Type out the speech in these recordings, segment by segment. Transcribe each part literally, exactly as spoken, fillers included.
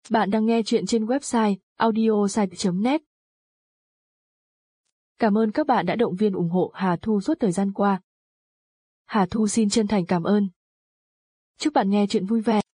Bạn đang nghe chuyện trên website audiosite chấm net. Cảm ơn các bạn đã động viên ủng hộ Hà Thu suốt thời gian qua. Hà Thu xin chân thành cảm ơn. Chúc bạn nghe chuyện vui vẻ.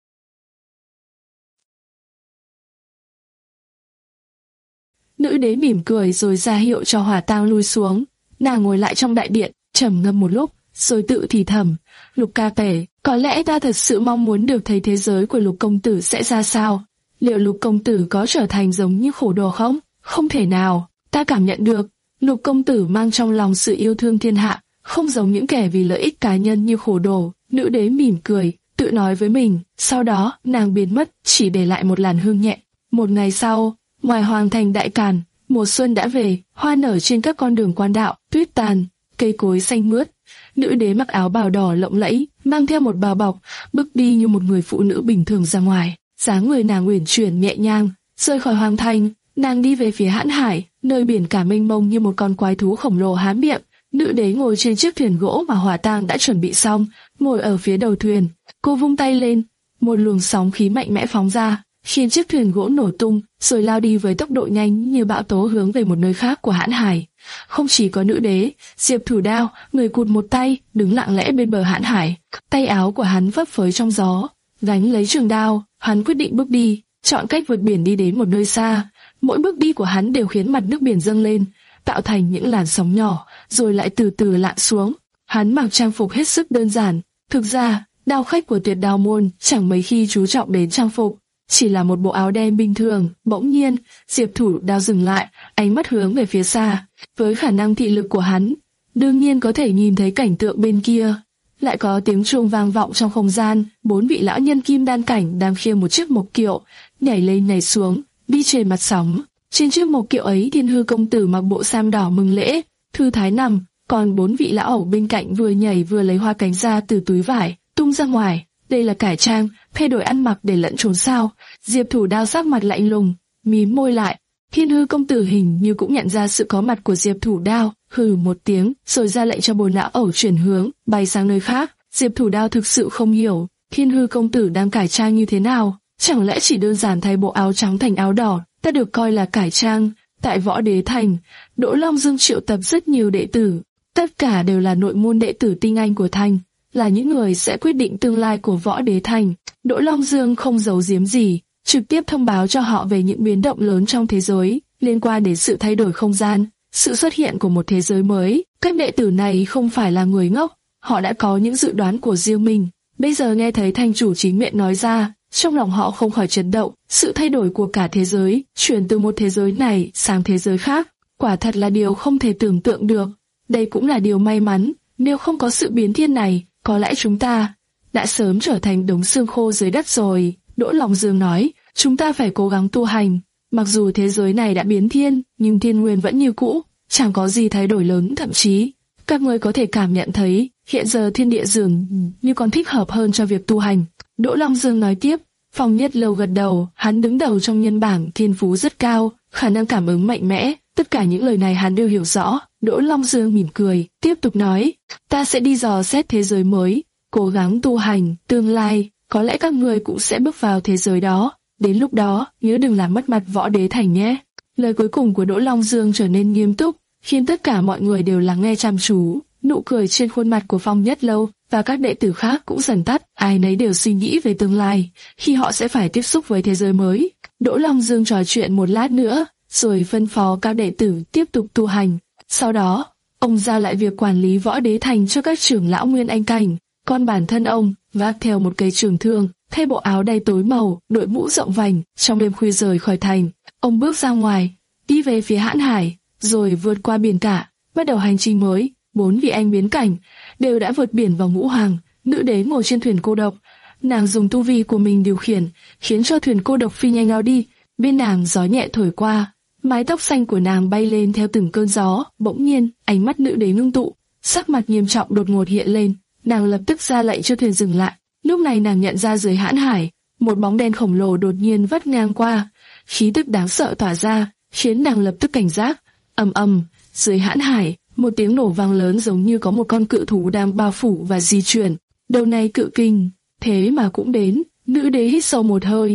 Nữ đế mỉm cười rồi ra hiệu cho Hỏa Tang lui xuống. Nàng ngồi lại trong đại điện, trầm ngâm một lúc, rồi tự thì thầm: Lục ca tể, có lẽ ta thật sự mong muốn được thấy thế giới của Lục công tử sẽ ra sao. Liệu Lục công tử có trở thành giống như khổ đồ không? Không thể nào. Ta cảm nhận được, Lục công tử mang trong lòng sự yêu thương thiên hạ, không giống những kẻ vì lợi ích cá nhân như khổ đồ. Nữ đế mỉm cười, tự nói với mình. Sau đó, nàng biến mất, chỉ để lại một làn hương nhẹ. Một ngày sau, ngoài hoàng thành Đại Càn, mùa xuân đã về, hoa nở trên các con đường quan đạo, tuyết tàn, cây cối xanh mướt. Nữ đế mặc áo bào đỏ lộng lẫy, mang theo một bao bọc, bước đi như một người phụ nữ bình thường ra ngoài. Dáng người nàng uyển chuyển nhẹ nhàng, rời khỏi hoàng thành, nàng đi về phía Hãn Hải, nơi biển cả mênh mông như một con quái thú khổng lồ há miệng. Nữ đế ngồi trên chiếc thuyền gỗ mà Hỏa Tang đã chuẩn bị xong, ngồi ở phía đầu thuyền. Cô vung tay lên, một luồng sóng khí mạnh mẽ phóng ra, khiến chiếc thuyền gỗ nổ tung, rồi lao đi với tốc độ nhanh như bão tố hướng về một nơi khác của Hãn Hải. Không chỉ có nữ đế, Diệp Thủ Đao, người cụt một tay, đứng lặng lẽ bên bờ Hãn Hải, tay áo của hắn phấp phới trong gió, gánh lấy trường đao, hắn quyết định bước đi, chọn cách vượt biển đi đến một nơi xa. Mỗi bước đi của hắn đều khiến mặt nước biển dâng lên, tạo thành những làn sóng nhỏ, rồi lại từ từ lặn xuống. Hắn mặc trang phục hết sức đơn giản, thực ra, đao khách của Tuyệt Đao môn chẳng mấy khi chú trọng đến trang phục, chỉ là một bộ áo đen bình thường. Bỗng nhiên, Diệp Thủ Đao dừng lại, ánh mắt hướng về phía xa. Với khả năng thị lực của hắn, đương nhiên có thể nhìn thấy cảnh tượng bên kia. Lại có tiếng chuông vang vọng trong không gian, bốn vị lão nhân kim đan cảnh đang khiêng một chiếc mộc kiệu, nhảy lên nhảy xuống, đi trên mặt sóng. Trên chiếc mộc kiệu ấy, Thiên Hư công tử mặc bộ sam đỏ mừng lễ, thư thái nằm, còn bốn vị lão ẩu bên cạnh vừa nhảy vừa lấy hoa cánh ra từ túi vải, tung ra ngoài. Đây là cải trang, thay đổi ăn mặc để lẫn trốn sao? Diệp Thủ Đao sắc mặt lạnh lùng, mím môi lại. Thiên Hư công tử hình như cũng nhận ra sự có mặt của Diệp Thủ Đao, hừ một tiếng, rồi ra lệnh cho bốn lão ẩu chuyển hướng, bay sang nơi khác. Diệp Thủ Đao thực sự không hiểu, Thiên Hư công tử đang cải trang như thế nào? Chẳng lẽ chỉ đơn giản thay bộ áo trắng thành áo đỏ, ta được coi là cải trang? Tại Võ Đế Thành, Đỗ Long Dương triệu tập rất nhiều đệ tử, tất cả đều là nội môn đệ tử tinh anh của thành, là những người sẽ quyết định tương lai của Võ Đế Thành. Đỗ Long Dương không giấu giếm gì, trực tiếp thông báo cho họ về những biến động lớn trong thế giới, liên quan đến sự thay đổi không gian, sự xuất hiện của một thế giới mới. Các đệ tử này không phải là người ngốc, họ đã có những dự đoán của riêng mình. Bây giờ nghe thấy thành chủ chính miệng nói ra, trong lòng họ không khỏi chấn động. Sự thay đổi của cả thế giới, chuyển từ một thế giới này sang thế giới khác, quả thật là điều không thể tưởng tượng được. Đây cũng là điều may mắn, nếu không có sự biến thiên này, có lẽ chúng ta đã sớm trở thành đống xương khô dưới đất rồi. Đỗ Long Dương nói, chúng ta phải cố gắng tu hành. Mặc dù thế giới này đã biến thiên, nhưng thiên nguyên vẫn như cũ, chẳng có gì thay đổi lớn. Thậm chí, các ngươi có thể cảm nhận thấy, hiện giờ thiên địa dường như còn thích hợp hơn cho việc tu hành. Đỗ Long Dương nói tiếp. Phong Nhất Lâu gật đầu, hắn đứng đầu trong nhân bảng, thiên phú rất cao, khả năng cảm ứng mạnh mẽ. Tất cả những lời này hắn đều hiểu rõ. Đỗ Long Dương mỉm cười, tiếp tục nói, ta sẽ đi dò xét thế giới mới, cố gắng tu hành, tương lai, có lẽ các người cũng sẽ bước vào thế giới đó. Đến lúc đó, nhớ đừng làm mất mặt Võ Đế Thành nhé. Lời cuối cùng của Đỗ Long Dương trở nên nghiêm túc, khiến tất cả mọi người đều lắng nghe chăm chú. Nụ cười trên khuôn mặt của Phong Nhất Lâu và các đệ tử khác cũng dần tắt, ai nấy đều suy nghĩ về tương lai, khi họ sẽ phải tiếp xúc với thế giới mới. Đỗ Long Dương trò chuyện một lát nữa, rồi phân phó các đệ tử tiếp tục tu hành. Sau đó, ông giao lại việc quản lý Võ Đế Thành cho các trưởng lão Nguyên Anh cảnh, còn bản thân ông vác theo một cây trường thương, thay bộ áo đay tối màu, đội mũ rộng vành. Trong đêm khuya rời khỏi thành, ông bước ra ngoài, đi về phía Hãn Hải, rồi vượt qua biển cả, bắt đầu hành trình mới. Bốn vị anh biến cảnh đều đã vượt biển vào Ngũ Hoàng. Nữ đế ngồi trên thuyền cô độc, nàng dùng tu vi của mình điều khiển, khiến cho thuyền cô độc phi nhanh lao đi. Bên nàng gió nhẹ thổi qua, mái tóc xanh của nàng bay lên theo từng cơn gió. Bỗng nhiên, ánh mắt nữ đế ngưng tụ, sắc mặt nghiêm trọng đột ngột hiện lên. Nàng lập tức ra lệnh cho thuyền dừng lại. Lúc này nàng nhận ra dưới Hãn Hải, một bóng đen khổng lồ đột nhiên vắt ngang qua, khí tức đáng sợ tỏa ra, khiến nàng lập tức cảnh giác. Ầm ầm, dưới Hãn Hải, một tiếng nổ vang lớn giống như có một con cự thú đang bao phủ và di chuyển. Đầu này cự kinh, thế mà cũng đến. Nữ đế hít sâu một hơi,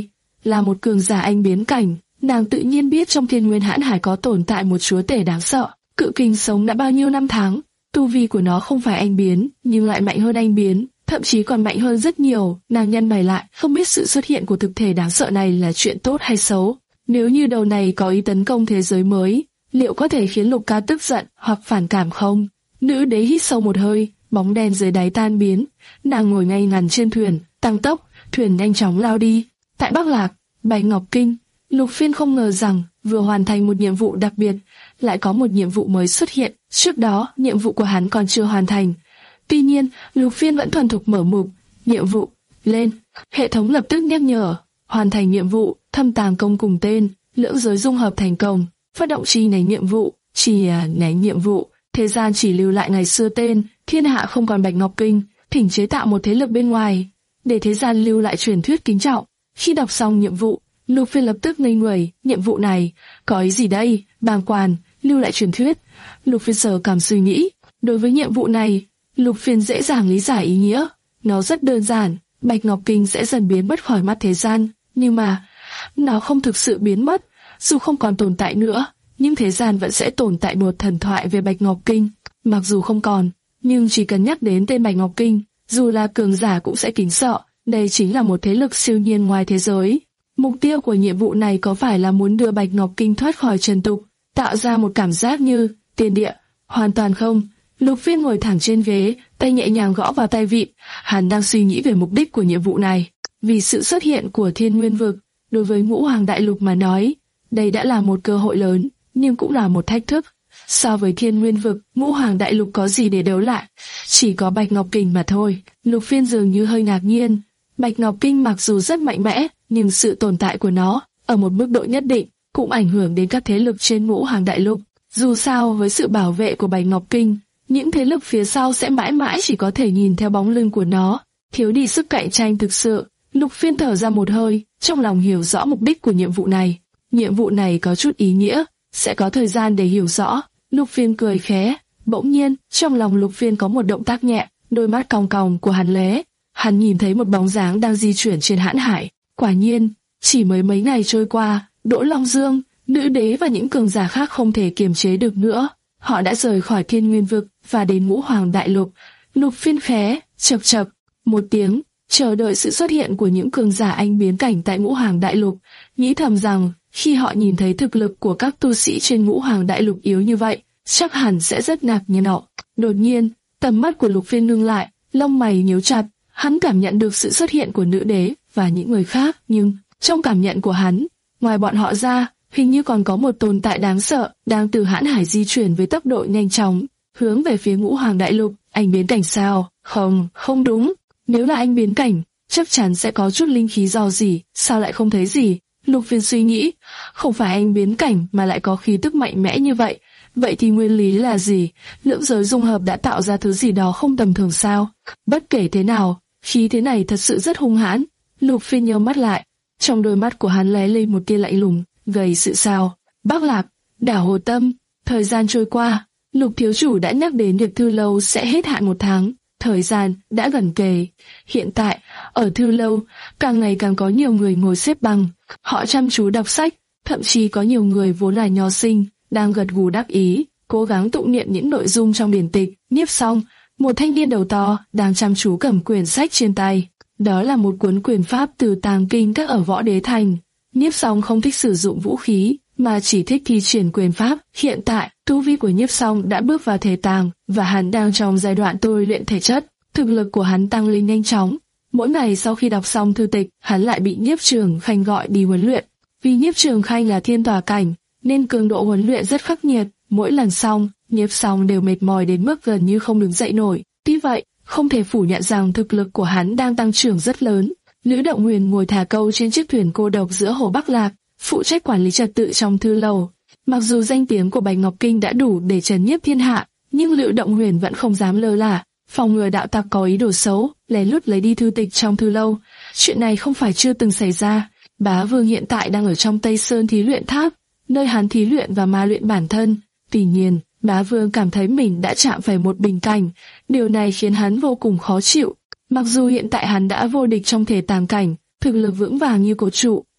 là một cường giả anh biến cảnh, nàng tự nhiên biết trong Thiên Nguyên Hãn Hải có tồn tại một chúa tể đáng sợ. Cự kình sống đã bao nhiêu năm tháng, tu vi của nó không phải anh biến, nhưng lại mạnh hơn anh biến, thậm chí còn mạnh hơn rất nhiều. Nàng nhân bày lại, không biết sự xuất hiện của thực thể đáng sợ này là chuyện tốt hay xấu. Nếu như đầu này có ý tấn công thế giới mới, liệu có thể khiến Lục Ca tức giận hoặc phản cảm không? Nữ đế hít sâu một hơi, bóng đen dưới đáy tan biến, nàng ngồi ngay ngắn trên thuyền, tăng tốc, thuyền nhanh chóng lao đi. Tại Bắc Lạc, Bạch Ngọc Kinh, Lục Phiên không ngờ rằng vừa hoàn thành một nhiệm vụ đặc biệt, lại có một nhiệm vụ mới xuất hiện. Trước đó, nhiệm vụ của hắn còn chưa hoàn thành. Tuy nhiên, Lục Phiên vẫn thuần thục mở mục nhiệm vụ lên. Hệ thống lập tức nhắc nhở, hoàn thành nhiệm vụ, thâm tàng công cùng tên, lưỡng giới dung hợp thành công. Phát động chi nhánh nhiệm vụ, chi nhánh nhiệm vụ, thế gian chỉ lưu lại ngày xưa tên, thiên hạ không còn Bạch Ngọc Kinh, thỉnh chế tạo một thế lực bên ngoài, để thế gian lưu lại truyền thuyết kính trọng. Khi đọc xong nhiệm vụ, Lục Phiên lập tức ngây người, nhiệm vụ này, có ý gì đây, bàng quan, lưu lại truyền thuyết. Lục Phiên sờ cảm suy nghĩ, đối với nhiệm vụ này, Lục Phiên dễ dàng lý giải ý nghĩa, nó rất đơn giản, Bạch Ngọc Kinh sẽ dần biến mất khỏi mắt thế gian, nhưng mà, nó không thực sự biến mất, dù không còn tồn tại nữa, nhưng thế gian vẫn sẽ tồn tại một thần thoại về Bạch Ngọc Kinh, mặc dù không còn, nhưng chỉ cần nhắc đến tên Bạch Ngọc Kinh, dù là cường giả cũng sẽ kính sợ, đây chính là một thế lực siêu nhiên ngoài thế giới. Mục tiêu của nhiệm vụ này có phải là muốn đưa Bạch Ngọc Kinh thoát khỏi trần tục, tạo ra một cảm giác như tiên địa? Hoàn toàn không. Lục Phiên ngồi thẳng trên ghế, tay nhẹ nhàng gõ vào tay vịn, hắn đang suy nghĩ về mục đích của nhiệm vụ này. Vì sự xuất hiện của Thiên Nguyên Vực, đối với Ngũ Hoàng Đại Lục mà nói, đây đã là một cơ hội lớn, nhưng cũng là một thách thức. So với Thiên Nguyên Vực, Ngũ Hoàng Đại Lục có gì để đấu lại? Chỉ có Bạch Ngọc Kinh mà thôi. Lục Phiên dường như hơi ngạc nhiên. Bạch Ngọc Kinh mặc dù rất mạnh mẽ, nhưng sự tồn tại của nó, ở một mức độ nhất định, cũng ảnh hưởng đến các thế lực trên Ngũ Hoàng Đại Lục. Dù sao, với sự bảo vệ của Bạch Ngọc Kinh, những thế lực phía sau sẽ mãi mãi chỉ có thể nhìn theo bóng lưng của nó, thiếu đi sức cạnh tranh thực sự. Lục Phiên thở ra một hơi, trong lòng hiểu rõ mục đích của nhiệm vụ này. Nhiệm vụ này có chút ý nghĩa, sẽ có thời gian để hiểu rõ. Lục Phiên cười khẽ, bỗng nhiên, trong lòng Lục Phiên có một động tác nhẹ, đôi mắt cong cong của hắn lóe. Hắn nhìn thấy một bóng dáng đang di chuyển trên hãn hải. Quả nhiên, chỉ mới mấy ngày trôi qua, Đỗ Long Dương, nữ đế và những cường giả khác không thể kiềm chế được nữa. Họ đã rời khỏi Thiên Nguyên Vực và đến Ngũ Hoàng Đại Lục. Lục Phiên khẽ, chập chập, một tiếng, chờ đợi sự xuất hiện của những cường giả anh biến cảnh tại Ngũ Hoàng Đại Lục, nghĩ thầm rằng khi họ nhìn thấy thực lực của các tu sĩ trên Ngũ Hoàng Đại Lục yếu như vậy, chắc hẳn sẽ rất ngạc nhiên nọ. Đột nhiên, tầm mắt của Lục Phiên ngưng lại, lông mày nhíu chặt, hắn cảm nhận được sự xuất hiện của nữ đế và những người khác, nhưng trong cảm nhận của hắn, ngoài bọn họ ra, hình như còn có một tồn tại đáng sợ đang từ hãn hải di chuyển với tốc độ nhanh chóng, hướng về phía Ngũ Hoàng Đại Lục. Anh biến cảnh sao? Không, không đúng. Nếu là anh biến cảnh, chắc chắn sẽ có chút linh khí rò rỉ, sao lại không thấy gì? Lục Phiên suy nghĩ, không phải anh biến cảnh mà lại có khí tức mạnh mẽ như vậy. Vậy thì nguyên lý là gì? Lưỡng giới dung hợp đã tạo ra thứ gì đó không tầm thường sao? Bất kể thế nào, khí thế này thật sự rất hung hãn. Lục Phiên nhíu mắt lại, trong đôi mắt của hắn lóe lên một tia lạnh lùng, gây sự sao? Bắc Lạc, đảo Hồ Tâm. Thời gian trôi qua, Lục thiếu chủ đã nhắc đến việc Thư Lâu sẽ hết hạn một tháng. Thời gian đã gần kề. Hiện tại, ở Thư Lâu, càng ngày càng có nhiều người ngồi xếp bằng. Họ chăm chú đọc sách, thậm chí có nhiều người vốn là nho sinh, đang gật gù đắc ý, cố gắng tụng niệm những nội dung trong điển tịch. Nhiếp Song, một thanh niên đầu to, đang chăm chú cầm quyển sách trên tay. Đó là một cuốn quyền pháp từ tàng kinh các ở Võ Đế Thành. Nhiếp Song không thích sử dụng vũ khí, mà chỉ thích thi triển quyền pháp. Hiện tại, tu vi của Nhiếp Song đã bước vào thể tàng, và hắn đang trong giai đoạn tôi luyện thể chất. Thực lực của hắn tăng lên nhanh chóng. Mỗi ngày sau khi đọc xong thư tịch, hắn lại bị Nhiếp Trường Khanh gọi đi huấn luyện. Vì Nhiếp Trường Khanh là thiên tòa cảnh, nên cường độ huấn luyện rất khắc nghiệt. Mỗi lần xong, Nhiếp Song đều mệt mỏi đến mức gần như không đứng dậy nổi. Tuy vậy, không thể phủ nhận rằng thực lực của hắn đang tăng trưởng rất lớn. Nữ Động Huyền ngồi thả câu trên chiếc thuyền cô độc giữa hồ Bắc Lạc, phụ trách quản lý trật tự trong thư lâu. Mặc dù danh tiếng của Bạch Ngọc Kinh đã đủ để trấn nhiếp thiên hạ, nhưng Nữ Động Huyền vẫn không dám lơ là, phòng ngừa đạo tặc có ý đồ xấu, lén lút lấy đi thư tịch trong thư lâu. Chuyện này không phải chưa từng xảy ra. Bá Vương hiện tại đang ở trong Tây Sơn Thí Luyện Tháp, nơi hắn thí luyện và ma luyện bản thân. Tuy nhiên, Bá Vương cảm thấy mình đã chạm phải một bình cảnh, điều này khiến hắn vô cùng khó chịu. Mặc dù hiện tại hắn đã vô địch trong thể tàng cảnh, thực lực vững vàng như cột trụ,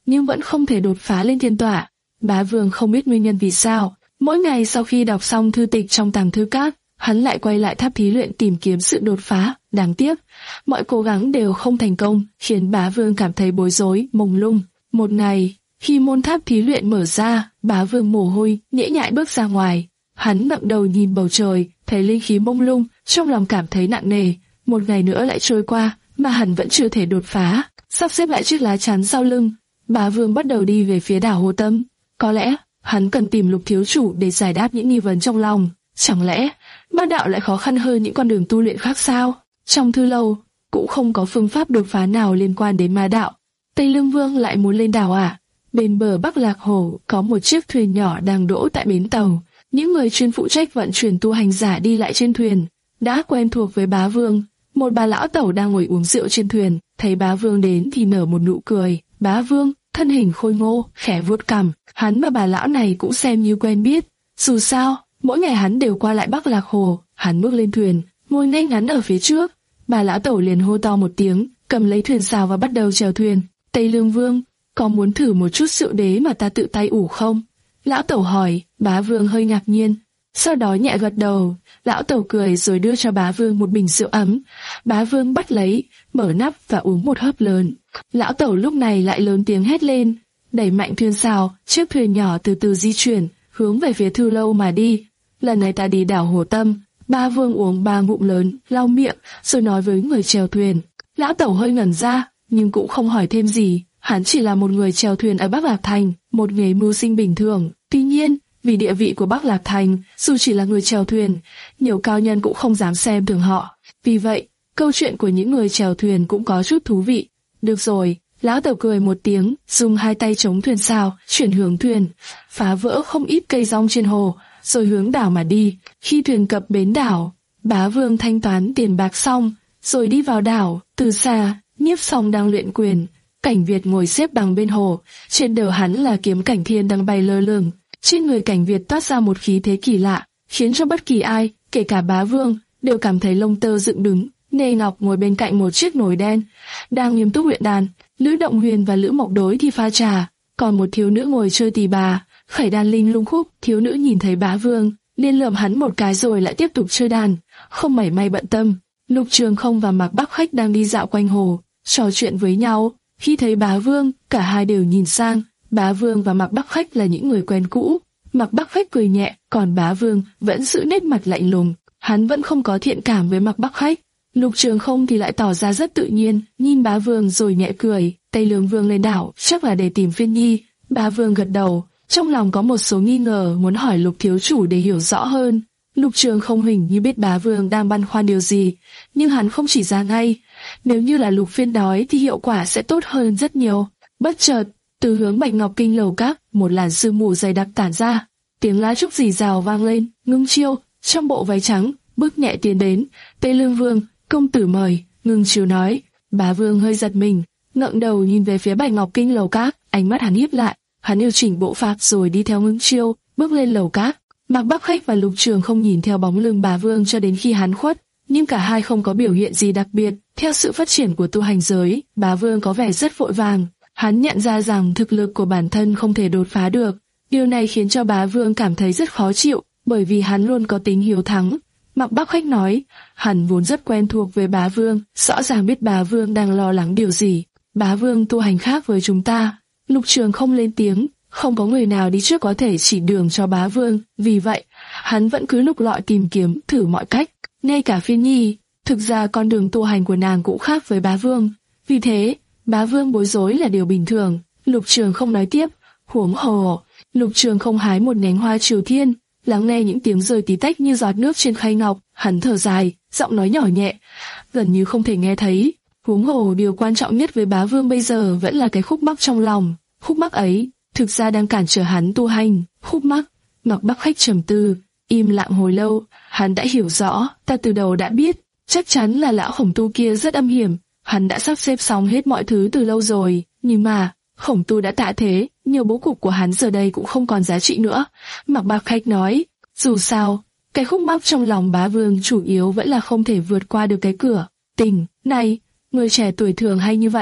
nhưng vẫn không thể đột phá lên thiên tỏa. Bá Vương không biết nguyên nhân vì sao. Mỗi ngày sau khi đọc xong thư tịch trong tàng thư các, hắn lại quay lại tháp thí luyện tìm kiếm sự đột phá. Đáng tiếc, mọi cố gắng đều không thành công, khiến Bá Vương cảm thấy bối rối, mông lung. Một ngày, khi môn tháp thí luyện mở ra, Bá Vương mồ hôi, nhễ nhại bước ra ngoài. Hắn ngẩng đầu nhìn bầu trời, thấy linh khí mông lung, trong lòng cảm thấy nặng nề. Một ngày nữa lại trôi qua, mà hắn vẫn chưa thể đột phá. Sắp xếp lại chiếc lá chắn sau lưng, Bá Vương bắt đầu đi về phía đảo Hồ Tâm. Có lẽ hắn cần tìm Lục thiếu chủ để giải đáp những nghi vấn trong lòng. Chẳng lẽ ma đạo lại khó khăn hơn những con đường tu luyện khác sao? Trong thư lâu cũng không có phương pháp đột phá nào liên quan đến ma đạo. Tây Lương Vương lại muốn lên đảo à? Bên bờ Bắc Lạc Hồ có một chiếc thuyền nhỏ đang đỗ tại bến tàu. Những người chuyên phụ trách vận chuyển tu hành giả đi lại trên thuyền đã quen thuộc với Bá Vương. Một bà lão tẩu đang ngồi uống rượu trên thuyền, thấy Bá Vương đến thì nở một nụ cười. Bá Vương, thân hình khôi ngô, khẽ vuốt cằm, hắn và bà lão này cũng xem như quen biết. Dù sao, mỗi ngày hắn đều qua lại Bắc Lạc Hồ. Hắn bước lên thuyền, ngồi ngay ngắn ở phía trước. Bà lão tẩu liền hô to một tiếng, cầm lấy thuyền sào và bắt đầu chèo thuyền. Tây Lương Vương, có muốn thử một chút rượu đế mà ta tự tay ủ không? Lão tẩu hỏi. Bá Vương hơi ngạc nhiên, sau đó nhẹ gật đầu. Lão tẩu cười rồi đưa cho Bá Vương một bình rượu ấm. Bá Vương bắt lấy, mở nắp và uống một hớp lớn. Lão tẩu lúc này lại lớn tiếng hét lên, đẩy mạnh thuyền sào, chiếc thuyền nhỏ từ từ di chuyển, hướng về phía Thư Lâu mà đi. Lần này ta đi đảo Hồ Tâm. Bá Vương uống ba ngụm lớn, lau miệng, rồi nói với người chèo thuyền. Lão tẩu hơi ngẩn ra, nhưng cũng không hỏi thêm gì. Hắn chỉ là một người chèo thuyền ở Bắc Lạc Thành, một nghề mưu sinh bình thường. Tuy nhiên, vì địa vị của Bắc Lạc Thành, dù chỉ là người chèo thuyền, nhiều cao nhân cũng không dám xem thường họ. Vì vậy, câu chuyện của những người chèo thuyền cũng có chút thú vị. Được rồi, lão tẩu cười một tiếng, dùng hai tay chống thuyền sào, chuyển hướng thuyền, phá vỡ không ít cây rong trên hồ, rồi hướng đảo mà đi. Khi thuyền cập bến đảo, Bá Vương thanh toán tiền bạc xong, rồi đi vào đảo. Từ xa, Nhiếp Song đang luyện quyền, Cảnh Việt ngồi xếp bằng bên hồ, trên đầu hắn là kiếm Cảnh Thiên đang bay lơ lửng. Trên người Cảnh Việt toát ra một khí thế kỳ lạ, khiến cho bất kỳ ai, kể cả Bá Vương, đều cảm thấy lông tơ dựng đứng. Nê Ngọc ngồi bên cạnh một chiếc nồi đen, đang nghiêm túc luyện đàn. Lữ Động Huyền và Lữ Mộc Đối thì pha trà, còn một thiếu nữ ngồi chơi tỳ bà, khẩy đàn linh lung khúc. Thiếu nữ nhìn thấy Bá Vương, liền lườm hắn một cái rồi lại tiếp tục chơi đàn, không mảy may bận tâm. Lục Trường Không và Mạc Bắc Khách đang đi dạo quanh hồ, trò chuyện với nhau. Khi thấy Bá Vương, cả hai đều nhìn sang. Bá Vương và Mạc Bắc Khách là những người quen cũ. Mạc Bắc Khách cười nhẹ, còn Bá Vương vẫn giữ nét mặt lạnh lùng. Hắn vẫn không có thiện cảm với Mạc Bắc Khách. Lục Trường Không thì lại tỏ ra rất tự nhiên, nhìn Bá Vương rồi nhẹ cười. Tây Lương Vương lên đảo, chắc là để tìm Phiên Nhi. Bá Vương gật đầu, trong lòng có một số nghi ngờ, muốn hỏi Lục thiếu chủ để hiểu rõ hơn. Lục Trường Không hình như biết Bá Vương đang băn khoăn điều gì, nhưng hắn không chỉ ra ngay. Nếu như là Lục Phiên nói thì hiệu quả sẽ tốt hơn rất nhiều. Bất chợt, từ hướng Bạch Ngọc Kinh lầu các, một làn sương mù dày đặc tản ra, tiếng lá trúc rì rào vang lên. Ngưng Chiêu, trong bộ váy trắng, bước nhẹ tiến đến. Tây Lương Vương, công tử mời. Ngưng Chiêu nói. Bá Vương hơi giật mình, ngẩng đầu nhìn về phía Bạch Ngọc Kinh lầu các, ánh mắt hắn híp lại. Hắn điều chỉnh bộ pháp rồi đi theo Ngưng Chiêu, bước lên lầu các. Mạc Bắc Khách và Lục Trường Không nhìn theo bóng lưng Bá Vương cho đến khi hắn khuất, nhưng cả hai không có biểu hiện gì đặc biệt. Theo sự phát triển của tu hành giới, Bá Vương có vẻ rất vội vàng. Hắn nhận ra rằng thực lực của bản thân không thể đột phá được. Điều này khiến cho Bá Vương cảm thấy rất khó chịu, bởi vì hắn luôn có tính hiếu thắng. Mạc Bắc Khách nói, hắn vốn rất quen thuộc với Bá Vương, rõ ràng biết Bá Vương đang lo lắng điều gì. Bá Vương tu hành khác với chúng ta. Lục Trường Không lên tiếng, không có người nào đi trước có thể chỉ đường cho Bá Vương, vì vậy, hắn vẫn cứ lục lọi tìm kiếm, thử mọi cách. Ngay cả Phiên Nhi, thực ra con đường tu hành của nàng cũng khác với Bá Vương. Vì thế, Bá Vương bối rối là điều bình thường. Lục Trường Không nói tiếp, huống hồ. Lục Trường Không hái một nhánh hoa triều thiên, lắng nghe những tiếng rơi tí tách như giọt nước trên khay ngọc. Hắn thở dài, giọng nói nhỏ nhẹ, gần như không thể nghe thấy. Huống hồ, điều quan trọng nhất với Bá Vương bây giờ vẫn là cái khúc mắc trong lòng. Khúc mắc ấy, thực ra đang cản trở hắn tu hành. Khúc mắc. Mạc Bắc Khách trầm tư, im lặng hồi lâu. Hắn đã hiểu rõ, ta từ đầu đã biết, chắc chắn là lão Khổng Tu kia rất âm hiểm. Hắn đã sắp xếp xong hết mọi thứ từ lâu rồi, nhưng mà Khổng Tu đã tạ thế, nhiều bố cục của hắn giờ đây cũng không còn giá trị nữa. Mạc Bắc Khách nói, dù sao, cái khúc mắc trong lòng Bá Vương chủ yếu vẫn là không thể vượt qua được cái cửa tình này. Người trẻ tuổi thường hay như vậy,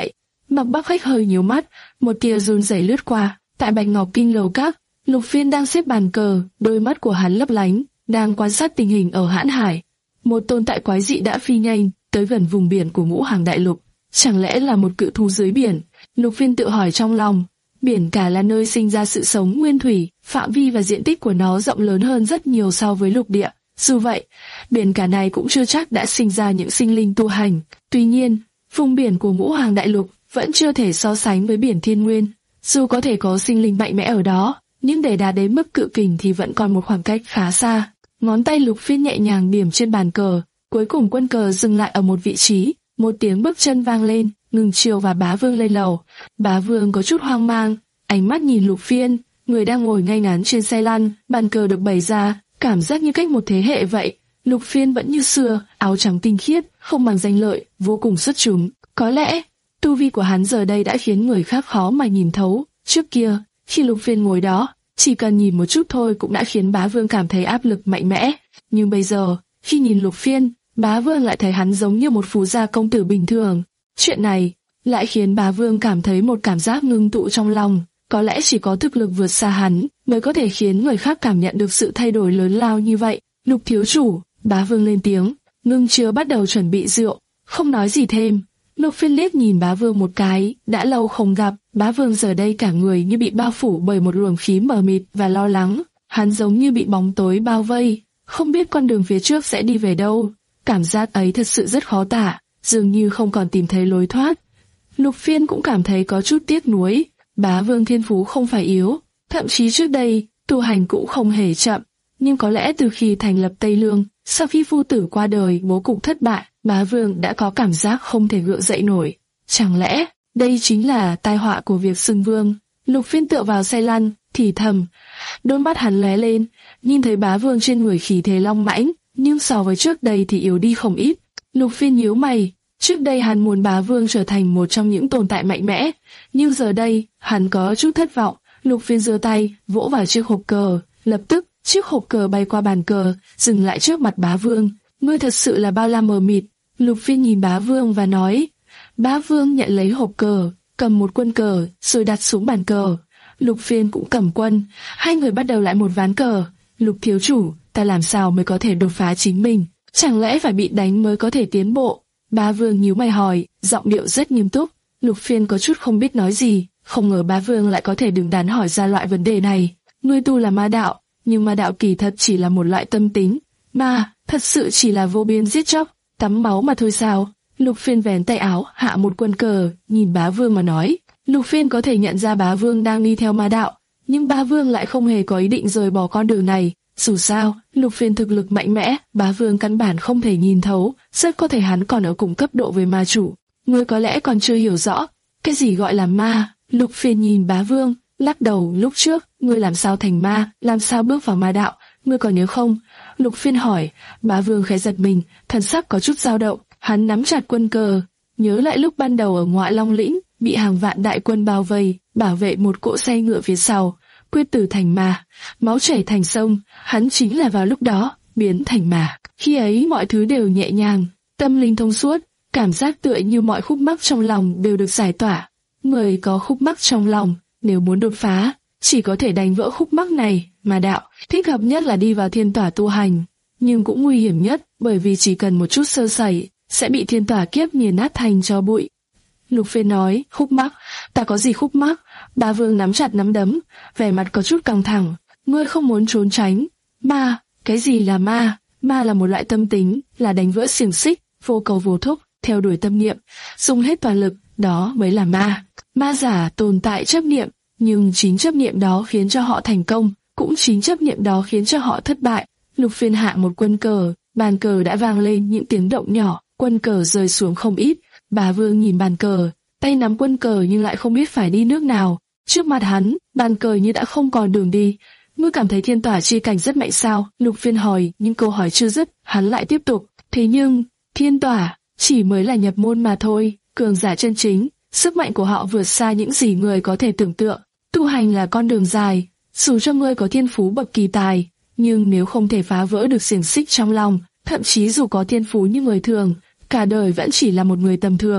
Mạc Bắc Khách hơi nhíu mắt, một tia run rẩy lướt qua. Tại Bạch Ngọc Kinh lầu các, Lục Phiên đang xếp bàn cờ, đôi mắt của hắn lấp lánh, đang quan sát tình hình ở Hãn Hải. Một tồn tại quái dị đã phi nhanh tới gần vùng biển của Ngũ Hàng Đại Lục. Chẳng lẽ là một cự thú dưới biển? Lục Phiên tự hỏi trong lòng. Biển cả là nơi sinh ra sự sống nguyên thủy, phạm vi và diện tích của nó rộng lớn hơn rất nhiều so với lục địa. Dù vậy, biển cả này cũng chưa chắc đã sinh ra những sinh linh tu hành. Tuy nhiên, vùng biển của Ngũ Hàng Đại Lục vẫn chưa thể so sánh với biển Thiên Nguyên. Dù có thể có sinh linh mạnh mẽ ở đó, nhưng để đạt đến mức cự kình thì vẫn còn một khoảng cách khá xa. Ngón tay Lục Phiên nhẹ nhàng điểm trên bàn cờ, cuối cùng quân cờ dừng lại ở một vị trí. Một tiếng bước chân vang lên, ngừng chiều và Bá Vương lên lầu. Bá Vương có chút hoang mang, ánh mắt nhìn Lục Phiên, người đang ngồi ngay ngắn trên xe lăn, bàn cờ được bày ra, cảm giác như cách một thế hệ vậy. Lục Phiên vẫn như xưa, áo trắng tinh khiết, không màng danh lợi, vô cùng xuất chúng. Có lẽ tu vi của hắn giờ đây đã khiến người khác khó mà nhìn thấu. Trước kia, khi Lục Phiên ngồi đó, chỉ cần nhìn một chút thôi cũng đã khiến Bá Vương cảm thấy áp lực mạnh mẽ. Nhưng bây giờ, khi nhìn Lục Phiên, Bá Vương lại thấy hắn giống như một phú gia công tử bình thường. Chuyện này lại khiến Bá Vương cảm thấy một cảm giác ngưng tụ trong lòng. Có lẽ chỉ có thực lực vượt xa hắn mới có thể khiến người khác cảm nhận được sự thay đổi lớn lao như vậy. Lục thiếu chủ, Bá Vương lên tiếng, ngưng chứa bắt đầu chuẩn bị rượu, không nói gì thêm. Lục Phiên liếc nhìn Bá Vương một cái, đã lâu không gặp, Bá Vương giờ đây cả người như bị bao phủ bởi một luồng khí mờ mịt và lo lắng. Hắn giống như bị bóng tối bao vây, không biết con đường phía trước sẽ đi về đâu. Cảm giác ấy thật sự rất khó tả, dường như không còn tìm thấy lối thoát. Lục Phiên cũng cảm thấy có chút tiếc nuối. Bá Vương thiên phú không phải yếu, thậm chí trước đây tu hành cũng không hề chậm. Nhưng có lẽ từ khi thành lập Tây Lương, sau khi phu tử qua đời, bố cục thất bại, Bá Vương đã có cảm giác không thể gượng dậy nổi. Chẳng lẽ đây chính là tai họa của việc xưng vương? Lục Phiên tựa vào xe lăn, thì thầm. Đôi mắt hắn lóe lên, nhìn thấy Bá Vương trên người khí thế long mãnh, nhưng so với trước đây thì yếu đi không ít. Lục Phiên nhíu mày. Trước đây hắn muốn Bá Vương trở thành một trong những tồn tại mạnh mẽ, nhưng giờ đây hắn có chút thất vọng. Lục Phiên giơ tay vỗ vào chiếc hộp cờ, lập tức chiếc hộp cờ bay qua bàn cờ, dừng lại trước mặt Bá Vương. Ngươi thật sự là bao la mờ mịt. Lục Phiên nhìn Bá Vương và nói. Bá Vương nhận lấy hộp cờ, cầm một quân cờ, rồi đặt xuống bàn cờ. Lục Phiên cũng cầm quân, hai người bắt đầu lại một ván cờ. Lục thiếu chủ, ta làm sao mới có thể đột phá chính mình? Chẳng lẽ phải bị đánh mới có thể tiến bộ? Bá Vương nhíu mày hỏi, giọng điệu rất nghiêm túc. Lục Phiên có chút không biết nói gì, không ngờ Bá Vương lại có thể đứng đắn hỏi ra loại vấn đề này. Ngươi tu là ma đạo, nhưng ma đạo kỳ thật chỉ là một loại tâm tính. Ma, thật sự chỉ là vô biên giết chóc, tắm máu mà thôi sao? Lục Phiên vén tay áo, hạ một quân cờ, nhìn Bá Vương mà nói. Lục Phiên có thể nhận ra Bá Vương đang đi theo ma đạo, nhưng Bá Vương lại không hề có ý định rời bỏ con đường này. Dù sao, Lục Phiên thực lực mạnh mẽ, Bá Vương căn bản không thể nhìn thấu, rất có thể hắn còn ở cùng cấp độ với ma chủ. Ngươi có lẽ còn chưa hiểu rõ, cái gì gọi là ma? Lục Phiên nhìn Bá Vương, lắc đầu. Lúc trước, ngươi làm sao thành ma, làm sao bước vào ma đạo, ngươi còn nhớ không? Lục Phiên hỏi. Bá Vương khẽ giật mình, thần sắc có chút dao động, hắn nắm chặt quân cờ, nhớ lại lúc ban đầu ở Ngoại Long Lĩnh, bị hàng vạn đại quân bao vây, bảo vệ một cỗ xe ngựa phía sau, quyết tử thành ma, máu chảy thành sông, hắn chính là vào lúc đó biến thành ma. Khi ấy mọi thứ đều nhẹ nhàng, tâm linh thông suốt, cảm giác tựa như mọi khúc mắc trong lòng đều được giải tỏa. Người có khúc mắc trong lòng, nếu muốn đột phá, chỉ có thể đánh vỡ khúc mắc này. Ma đạo thích hợp nhất là đi vào thiên tỏa tu hành, nhưng cũng nguy hiểm nhất, bởi vì chỉ cần một chút sơ sẩy sẽ bị thiên tỏa kiếp nghiền nát thành tro bụi. Lục Phiên nói. Khúc mắc? Ta có gì khúc mắc? Bá Vương nắm chặt nắm đấm, vẻ mặt có chút căng thẳng. Ngươi không muốn trốn tránh. Ma? Cái gì là ma? Ma là một loại tâm tính, là đánh vỡ xiềng xích, vô cầu vô thúc, theo đuổi tâm niệm, dùng hết toàn lực, đó mới là ma. Ma giả tồn tại chấp niệm, nhưng chính chấp niệm đó khiến cho họ thành công, cũng chính chấp niệm đó khiến cho họ thất bại. Lục Phiên hạ một quân cờ, bàn cờ đã vang lên những tiếng động nhỏ, quân cờ rơi xuống không ít. Bá Vương nhìn bàn cờ, tay nắm quân cờ nhưng lại không biết phải đi nước nào. Trước mặt hắn, bàn cờ như đã không còn đường đi. Ngươi cảm thấy thiên tỏa chi cảnh rất mạnh sao? Lục Phiên hỏi, nhưng câu hỏi chưa dứt, hắn lại tiếp tục. Thế nhưng, thiên tỏa chỉ mới là nhập môn mà thôi, cường giả chân chính, sức mạnh của họ vượt xa những gì người có thể tưởng tượng. Tu hành là con đường dài, dù cho ngươi có thiên phú bậc kỳ tài, nhưng nếu không thể phá vỡ được xiềng xích trong lòng, thậm chí dù có thiên phú như người thường, cả đời vẫn chỉ là một người tầm thường.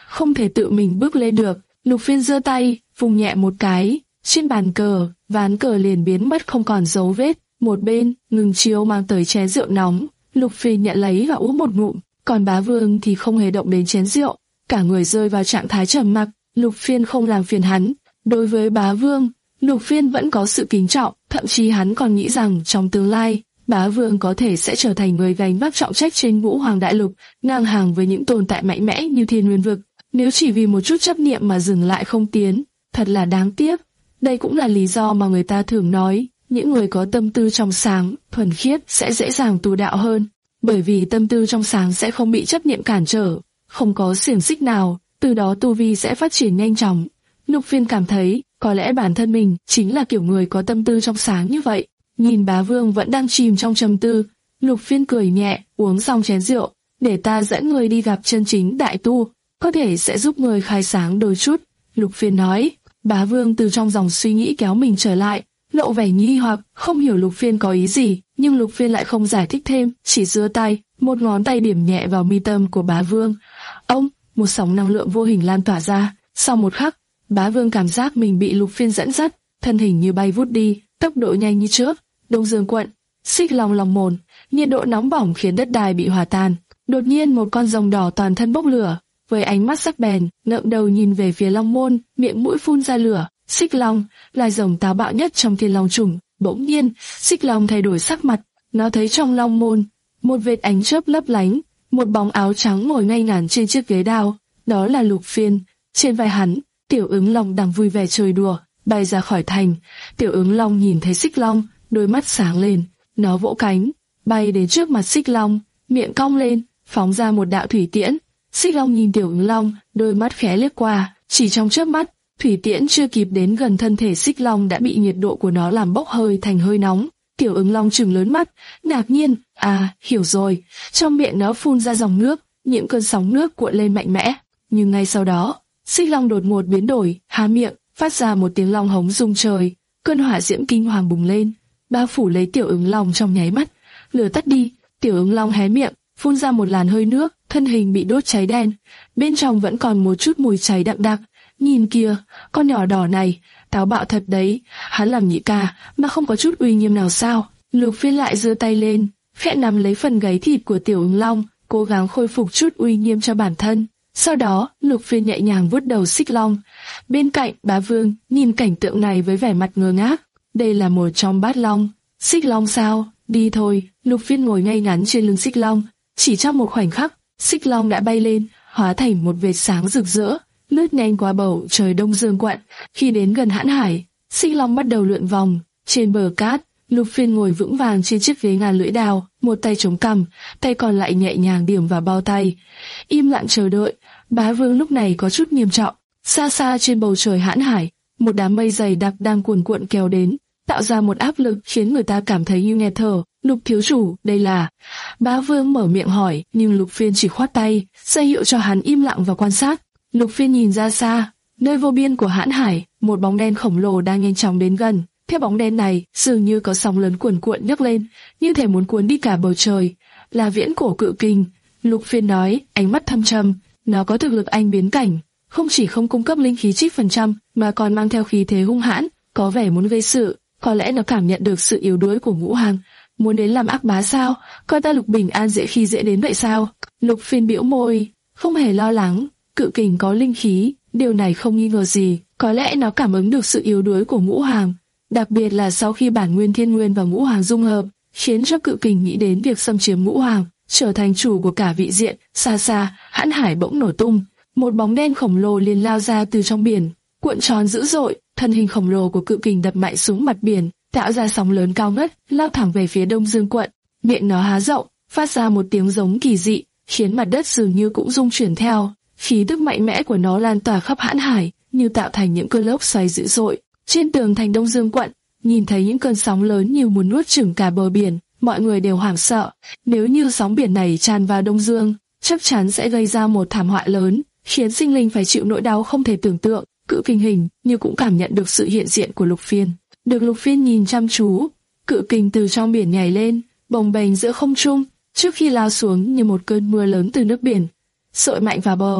không thể tự mình bước lên được. Lục Phiên giơ tay, vùng nhẹ một cái, trên bàn cờ, ván cờ liền biến mất không còn dấu vết. Một bên, Ngưng Chiêu mang tới chén rượu nóng, Lục Phiên nhận lấy và uống một ngụm, còn Bá Vương thì không hề động đến chén rượu, cả người rơi vào trạng thái trầm mặc. Lục Phiên không làm phiền hắn. Đối với Bá Vương, Lục Phiên vẫn có sự kính trọng, thậm chí hắn còn nghĩ rằng trong tương lai, Bá Vương có thể sẽ trở thành người gánh vác trọng trách trên Ngũ Hoàng Đại Lục, ngang hàng với những tồn tại mạnh mẽ như Thiên Nguyên Vực. Nếu chỉ vì một chút chấp niệm mà dừng lại không tiến, thật là đáng tiếc. Đây cũng là lý do mà người ta thường nói, những người có tâm tư trong sáng, thuần khiết sẽ dễ dàng tu đạo hơn, bởi vì tâm tư trong sáng sẽ không bị chấp niệm cản trở, không có xiềng xích nào, từ đó tu vi sẽ phát triển nhanh chóng. Lục Phiên cảm thấy, có lẽ bản thân mình chính là kiểu người có tâm tư trong sáng như vậy. Nhìn Bá Vương vẫn đang chìm trong trầm tư, Lục Phiên cười nhẹ, uống xong chén rượu, để ta dẫn người đi gặp chân chính đại tu, có thể sẽ giúp người khai sáng đôi chút. Lục Phiên nói. Bá Vương từ trong dòng suy nghĩ kéo mình trở lại, lộ vẻ nghi hoặc, không hiểu Lục Phiên có ý gì, nhưng Lục Phiên lại không giải thích thêm, chỉ giơ tay, một ngón tay điểm nhẹ vào mi tâm của Bá Vương. Ông, một sóng năng lượng vô hình lan tỏa ra. Sau một khắc, Bá Vương cảm giác mình bị Lục Phiên dẫn dắt, thân hình như bay vút đi, tốc độ nhanh như chớp. Đông Dương quận, Xích Long Long Môn, nhiệt độ nóng bỏng khiến đất đai bị hòa tan. Đột nhiên một con rồng đỏ toàn thân bốc lửa, với ánh mắt sắc bén, ngẩng đầu nhìn về phía Long Môn, miệng mũi phun ra lửa. Xích Long, loài rồng táo bạo nhất trong Thiên Long chủng. Bỗng nhiên, Xích Long thay đổi sắc mặt, nó thấy trong Long Môn một vệt ánh chớp lấp lánh, một bóng áo trắng ngồi ngay ngắn trên chiếc ghế đao, đó là Lục Phiên. Trên vai hắn, Tiểu Ứng Long đang vui vẻ chơi đùa, bay ra khỏi thành. Tiểu Ứng Long nhìn thấy Xích Long, đôi mắt sáng lên, nó vỗ cánh, bay đến trước mặt Xích Long, miệng cong lên, phóng ra một đạo thủy tiễn. Xích Long nhìn Tiểu Ứng Long, đôi mắt khẽ liếc qua, chỉ trong chớp mắt, thủy tiễn chưa kịp đến gần thân thể Xích Long đã bị nhiệt độ của nó làm bốc hơi thành hơi nóng. Tiểu Ứng Long trừng lớn mắt, ngạc nhiên, à, hiểu rồi. Trong miệng nó phun ra dòng nước, những cơn sóng nước cuộn lên mạnh mẽ. Nhưng ngay sau đó, Xích Long đột ngột biến đổi, há miệng, phát ra một tiếng long hống rung trời, cơn hỏa diễm kinh hoàng bùng lên, bao phủ lấy Tiểu Ứng Long trong nháy mắt. Lửa tắt đi, Tiểu Ứng Long hé miệng, phun ra một làn hơi nước, thân hình bị đốt cháy đen, bên trong vẫn còn một chút mùi cháy đậm đặc. Nhìn kìa, con nhỏ đỏ này, táo bạo thật đấy, hắn làm nhị ca mà không có chút uy nghiêm nào sao? Lục Phiên lại giơ tay lên, khẽ nắm lấy phần gáy thịt của Tiểu Ứng Long, cố gắng khôi phục chút uy nghiêm cho bản thân. Sau đó, Lục Phiên nhẹ nhàng vuốt đầu Xích Long. Bên cạnh, Bá Vương nhìn cảnh tượng này với vẻ mặt ngơ ngác. Đây là một trong bát long. Xích Long sao? Đi thôi. Lục Phiên ngồi ngay ngắn trên lưng Xích Long. Chỉ trong một khoảnh khắc, Xích Long đã bay lên, hóa thành một vệt sáng rực rỡ, lướt nhanh qua bầu trời Đông Dương quận. Khi đến gần Hãn Hải, Xích Long bắt đầu lượn vòng trên bờ cát. Lục Phiên ngồi vững vàng trên chiếc ghế ngàn lưỡi đao, một tay chống cằm, tay còn lại nhẹ nhàng điểm vào bao tay, im lặng chờ đợi. Bá Vương lúc này có chút nghiêm trọng. Xa xa trên bầu trời Hãn Hải, một đám mây dày đặc đang cuồn cuộn kéo đến, tạo ra một áp lực khiến người ta cảm thấy như nghẹt thở. Lục thiếu chủ, đây là... Bá Vương mở miệng hỏi, nhưng Lục Phiên chỉ khoát tay, ra hiệu cho hắn im lặng và quan sát. Lục Phiên nhìn ra xa, nơi vô biên của Hãn Hải, một bóng đen khổng lồ đang nhanh chóng đến gần. Theo bóng đen này, dường như có sóng lớn cuồn cuộn nhấc lên, như thể muốn cuốn đi cả bầu trời. Là viễn cổ cự kình. Lục Phiên nói, ánh mắt thâm trầm. Nó có thực lực anh biến cảnh, không chỉ không cung cấp linh khí trích phần trăm, mà còn mang theo khí thế hung hãn, có vẻ muốn gây sự. Có lẽ nó cảm nhận được sự yếu đuối của Ngũ Hoàng, muốn đến làm ác bá sao? Coi ta Lục Bình An dễ khi dễ đến vậy sao? Lục Phiên bĩu môi, không hề lo lắng. Cự kình có linh khí, điều này không nghi ngờ gì. Có lẽ nó cảm ứng được sự yếu đuối của Ngũ Hoàng, đặc biệt là sau khi bản nguyên Thiên Nguyên và Ngũ Hoàng dung hợp, khiến cho cự kình nghĩ đến việc xâm chiếm Ngũ Hoàng, trở thành chủ của cả vị diện. Xa xa, Hãn Hải bỗng nổ tung, một bóng đen khổng lồ liền lao ra từ trong biển, cuộn tròn dữ dội. Thân hình khổng lồ của cự kình đập mạnh xuống mặt biển, tạo ra sóng lớn cao ngất, lao thẳng về phía Đông Dương quận. Miệng nó há rộng, phát ra một tiếng giống kỳ dị, khiến mặt đất dường như cũng rung chuyển theo. Khí tức mạnh mẽ của nó lan tỏa khắp Hãn Hải, như tạo thành những cơn lốc xoáy dữ dội. Trên tường thành Đông Dương quận, nhìn thấy những cơn sóng lớn như muốn nuốt chửng cả bờ biển, mọi người đều hoảng sợ. Nếu như sóng biển này tràn vào Đông Dương, chắc chắn sẽ gây ra một thảm họa lớn, khiến sinh linh phải chịu nỗi đau không thể tưởng tượng. Cự kình hình như cũng cảm nhận được sự hiện diện của Lục Phiên. Được Lục Phiên nhìn chăm chú, cự kình từ trong biển nhảy lên, bồng bềnh giữa không trung, trước khi lao xuống như một cơn mưa lớn từ nước biển, xội mạnh vào bờ.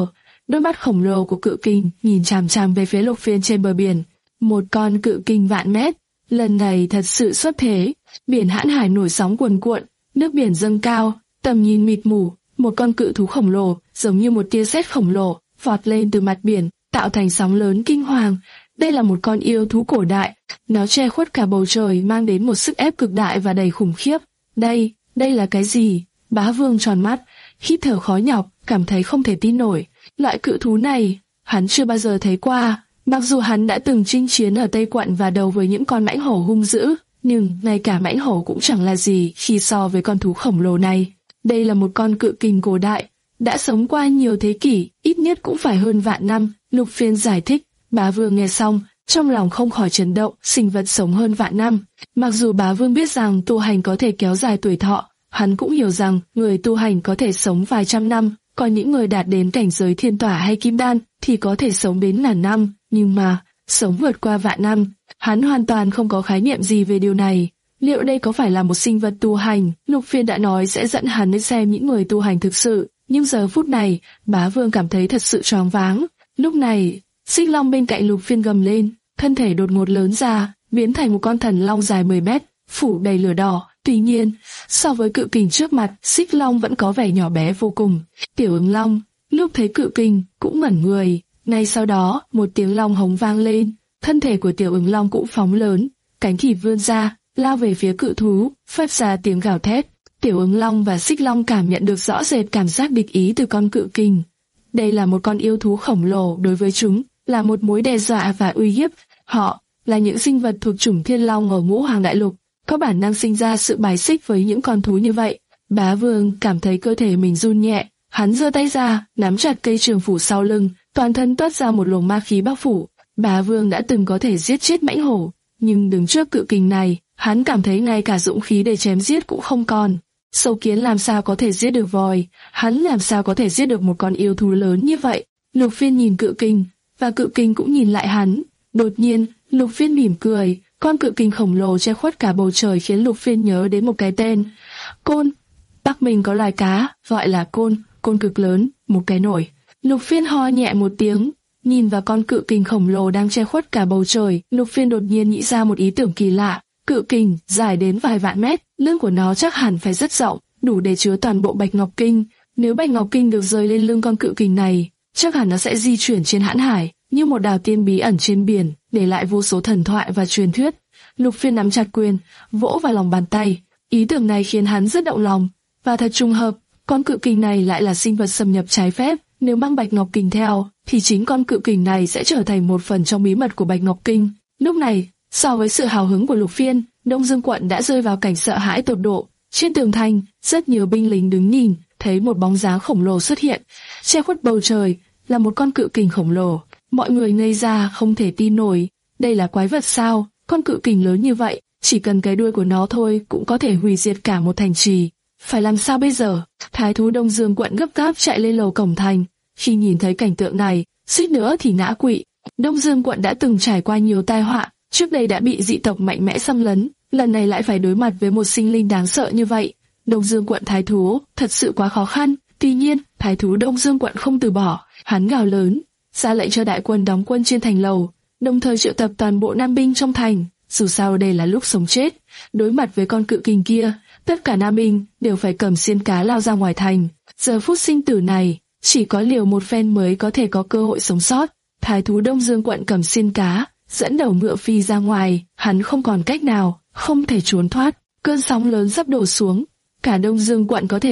Đôi mắt khổng lồ của cự kình nhìn chằm chằm về phía Lục Phiên trên bờ biển. Một con cự kình vạn mét, lần này thật sự xuất thế. Biển hãn hải nổi sóng cuồn cuộn, nước biển dâng cao, tầm nhìn mịt mù. Một con cự thú khổng lồ, giống như một tia sét khổng lồ, vọt lên từ mặt biển, tạo thành sóng lớn kinh hoàng. Đây là một con yêu thú cổ đại, nó che khuất cả bầu trời, mang đến một sức ép cực đại và đầy khủng khiếp. Đây, đây là cái gì? Bá Vương tròn mắt, hít thở khó nhọc, cảm thấy không thể tin nổi. Loại cự thú này, hắn chưa bao giờ thấy qua. Mặc dù hắn đã từng chinh chiến ở Tây Quận và đấu với những con mãnh hổ hung dữ, nhưng ngay cả mãnh hổ cũng chẳng là gì khi so với con thú khổng lồ này. Đây là một con cự kình cổ đại, đã sống qua nhiều thế kỷ, ít nhất cũng phải hơn vạn năm. Lục Phiên giải thích. Bá Vương nghe xong, trong lòng không khỏi chấn động. Sinh vật sống hơn vạn năm. Mặc dù Bá Vương biết rằng tu hành có thể kéo dài tuổi thọ, hắn cũng hiểu rằng người tu hành có thể sống vài trăm năm, còn những người đạt đến cảnh giới thiên tỏa hay kim đan thì có thể sống đến ngàn năm. Nhưng mà sống vượt qua vạn năm, hắn hoàn toàn không có khái niệm gì về điều này. Liệu đây có phải là một sinh vật tu hành? Lục Phiên đã nói sẽ dẫn hắn đến xem những người tu hành thực sự, nhưng giờ phút này, Bá Vương cảm thấy thật sự choáng váng. Lúc này, Xích Long bên cạnh Lục Phiên gầm lên, thân thể đột ngột lớn ra, biến thành một con thần long dài mười mét, phủ đầy lửa đỏ. Tuy nhiên, so với cự kình trước mặt, Xích Long vẫn có vẻ nhỏ bé vô cùng. Tiểu Ứng Long, lúc thấy cự kình, cũng ngẩn người. Ngay sau đó, một tiếng long hống vang lên, thân thể của Tiểu Ứng Long cũng phóng lớn, cánh khỉ vươn ra, lao về phía cự thú, phát ra tiếng gào thét. Tiểu Ứng Long và Xích Long cảm nhận được rõ rệt cảm giác địch ý từ con cự kình. Đây là một con yêu thú khổng lồ, đối với chúng là một mối đe dọa và uy hiếp. Họ là những sinh vật thuộc chủng Thiên Long ở Ngũ Hoàng Đại Lục, có bản năng sinh ra sự bài xích với những con thú như vậy. Bá Vương cảm thấy cơ thể mình run nhẹ, hắn giơ tay ra, nắm chặt cây trường phủ sau lưng, toàn thân toát ra một luồng ma khí bao phủ. Bá Vương đã từng có thể giết chết mãnh hổ, nhưng đứng trước cự kình này, hắn cảm thấy ngay cả dũng khí để chém giết cũng không còn. Sâu kiến làm sao có thể giết được voi, hắn làm sao có thể giết được một con yêu thú lớn như vậy. Lục Phiên nhìn cự kình, và cự kình cũng nhìn lại hắn. Đột nhiên, Lục Phiên mỉm cười, con cự kình khổng lồ che khuất cả bầu trời khiến Lục Phiên nhớ đến một cái tên. Côn. Bắc mình có loài cá, gọi là côn, côn cực lớn, một cái nổi. Lục Phiên ho nhẹ một tiếng, nhìn vào con cự kình khổng lồ đang che khuất cả bầu trời. Lục Phiên đột nhiên nghĩ ra một ý tưởng kỳ lạ. Cự kình dài đến vài vạn mét, lưng của nó chắc hẳn phải rất rộng, đủ để chứa toàn bộ Bạch Ngọc Kinh. Nếu Bạch Ngọc Kinh được rơi lên lưng con cự kình này, chắc hẳn nó sẽ di chuyển trên hãn hải, như một đào tiên bí ẩn trên biển, để lại vô số thần thoại và truyền thuyết. Lục Phiên nắm chặt quyền, vỗ vào lòng bàn tay. Ý tưởng này khiến hắn rất động lòng, và thật trùng hợp, con cự kình này lại là sinh vật xâm nhập trái phép. Nếu mang Bạch Ngọc Kinh theo, thì chính con cự kình này sẽ trở thành một phần trong bí mật của Bạch Ngọc Kinh. Lúc này, so với sự hào hứng của Lục Phiên, Đông Dương quận đã rơi vào cảnh sợ hãi tột độ. Trên tường thành, rất nhiều binh lính đứng nhìn, thấy một bóng dáng khổng lồ xuất hiện, che khuất bầu trời, là một con cự kình khổng lồ. Mọi người ngây ra không thể tin nổi, đây là quái vật sao? Con cự kình lớn như vậy, chỉ cần cái đuôi của nó thôi cũng có thể hủy diệt cả một thành trì. Phải làm sao bây giờ? Thái thú Đông Dương quận gấp gáp chạy lên lầu cổng thành. Khi nhìn thấy cảnh tượng này, suýt nữa thì ngã quỵ. Đông Dương quận đã từng trải qua nhiều tai họa, trước đây đã bị dị tộc mạnh mẽ xâm lấn, lần này lại phải đối mặt với một sinh linh đáng sợ như vậy. Đông Dương quận thái thú thật sự quá khó khăn. Tuy nhiên, thái thú Đông Dương quận không từ bỏ, hắn gào lớn, ra lệnh cho đại quân đóng quân trên thành lầu, đồng thời triệu tập toàn bộ nam binh trong thành. Dù sao đây là lúc sống chết, đối mặt với con cự kình kia, tất cả nam binh đều phải cầm xiên cá lao ra ngoài thành. Giờ phút sinh tử này, chỉ có liều một phen mới có thể có cơ hội sống sót. Thái thú Đông Dương quận cầm xiên cá, dẫn đầu ngựa phi ra ngoài, hắn không còn cách nào, không thể trốn thoát. Cơn sóng lớn sắp đổ xuống, cả Đông Dương quận có thể.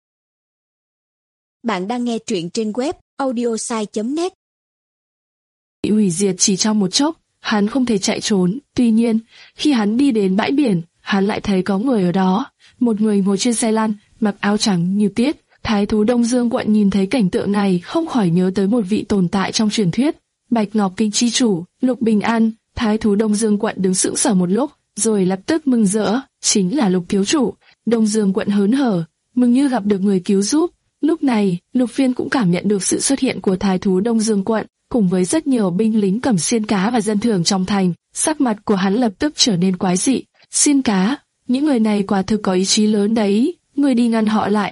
Bạn đang nghe truyện trên web audiosai chấm net. Bị hủy diệt chỉ trong một chốc, hắn không thể chạy trốn. Tuy nhiên, khi hắn đi đến bãi biển, hắn lại thấy có người ở đó. Một người ngồi trên xe lăn, mặc áo trắng như tiết. Thái thú Đông Dương quận nhìn thấy cảnh tượng này, không khỏi nhớ tới một vị tồn tại trong truyền thuyết, Bạch Ngọc Kinh chi chủ, Lục Bình An. Thái thú Đông Dương quận đứng sững sờ một lúc, rồi lập tức mừng rỡ, chính là Lục thiếu chủ. Đông Dương quận hớn hở, mừng như gặp được người cứu giúp. Lúc này, Lục Phiên cũng cảm nhận được sự xuất hiện của thái thú Đông Dương quận, cùng với rất nhiều binh lính cầm xiên cá và dân thường trong thành. Sắc mặt của hắn lập tức trở nên quái dị. Xiên cá, những người này quả thực có ý chí lớn đấy, người đi ngăn họ lại.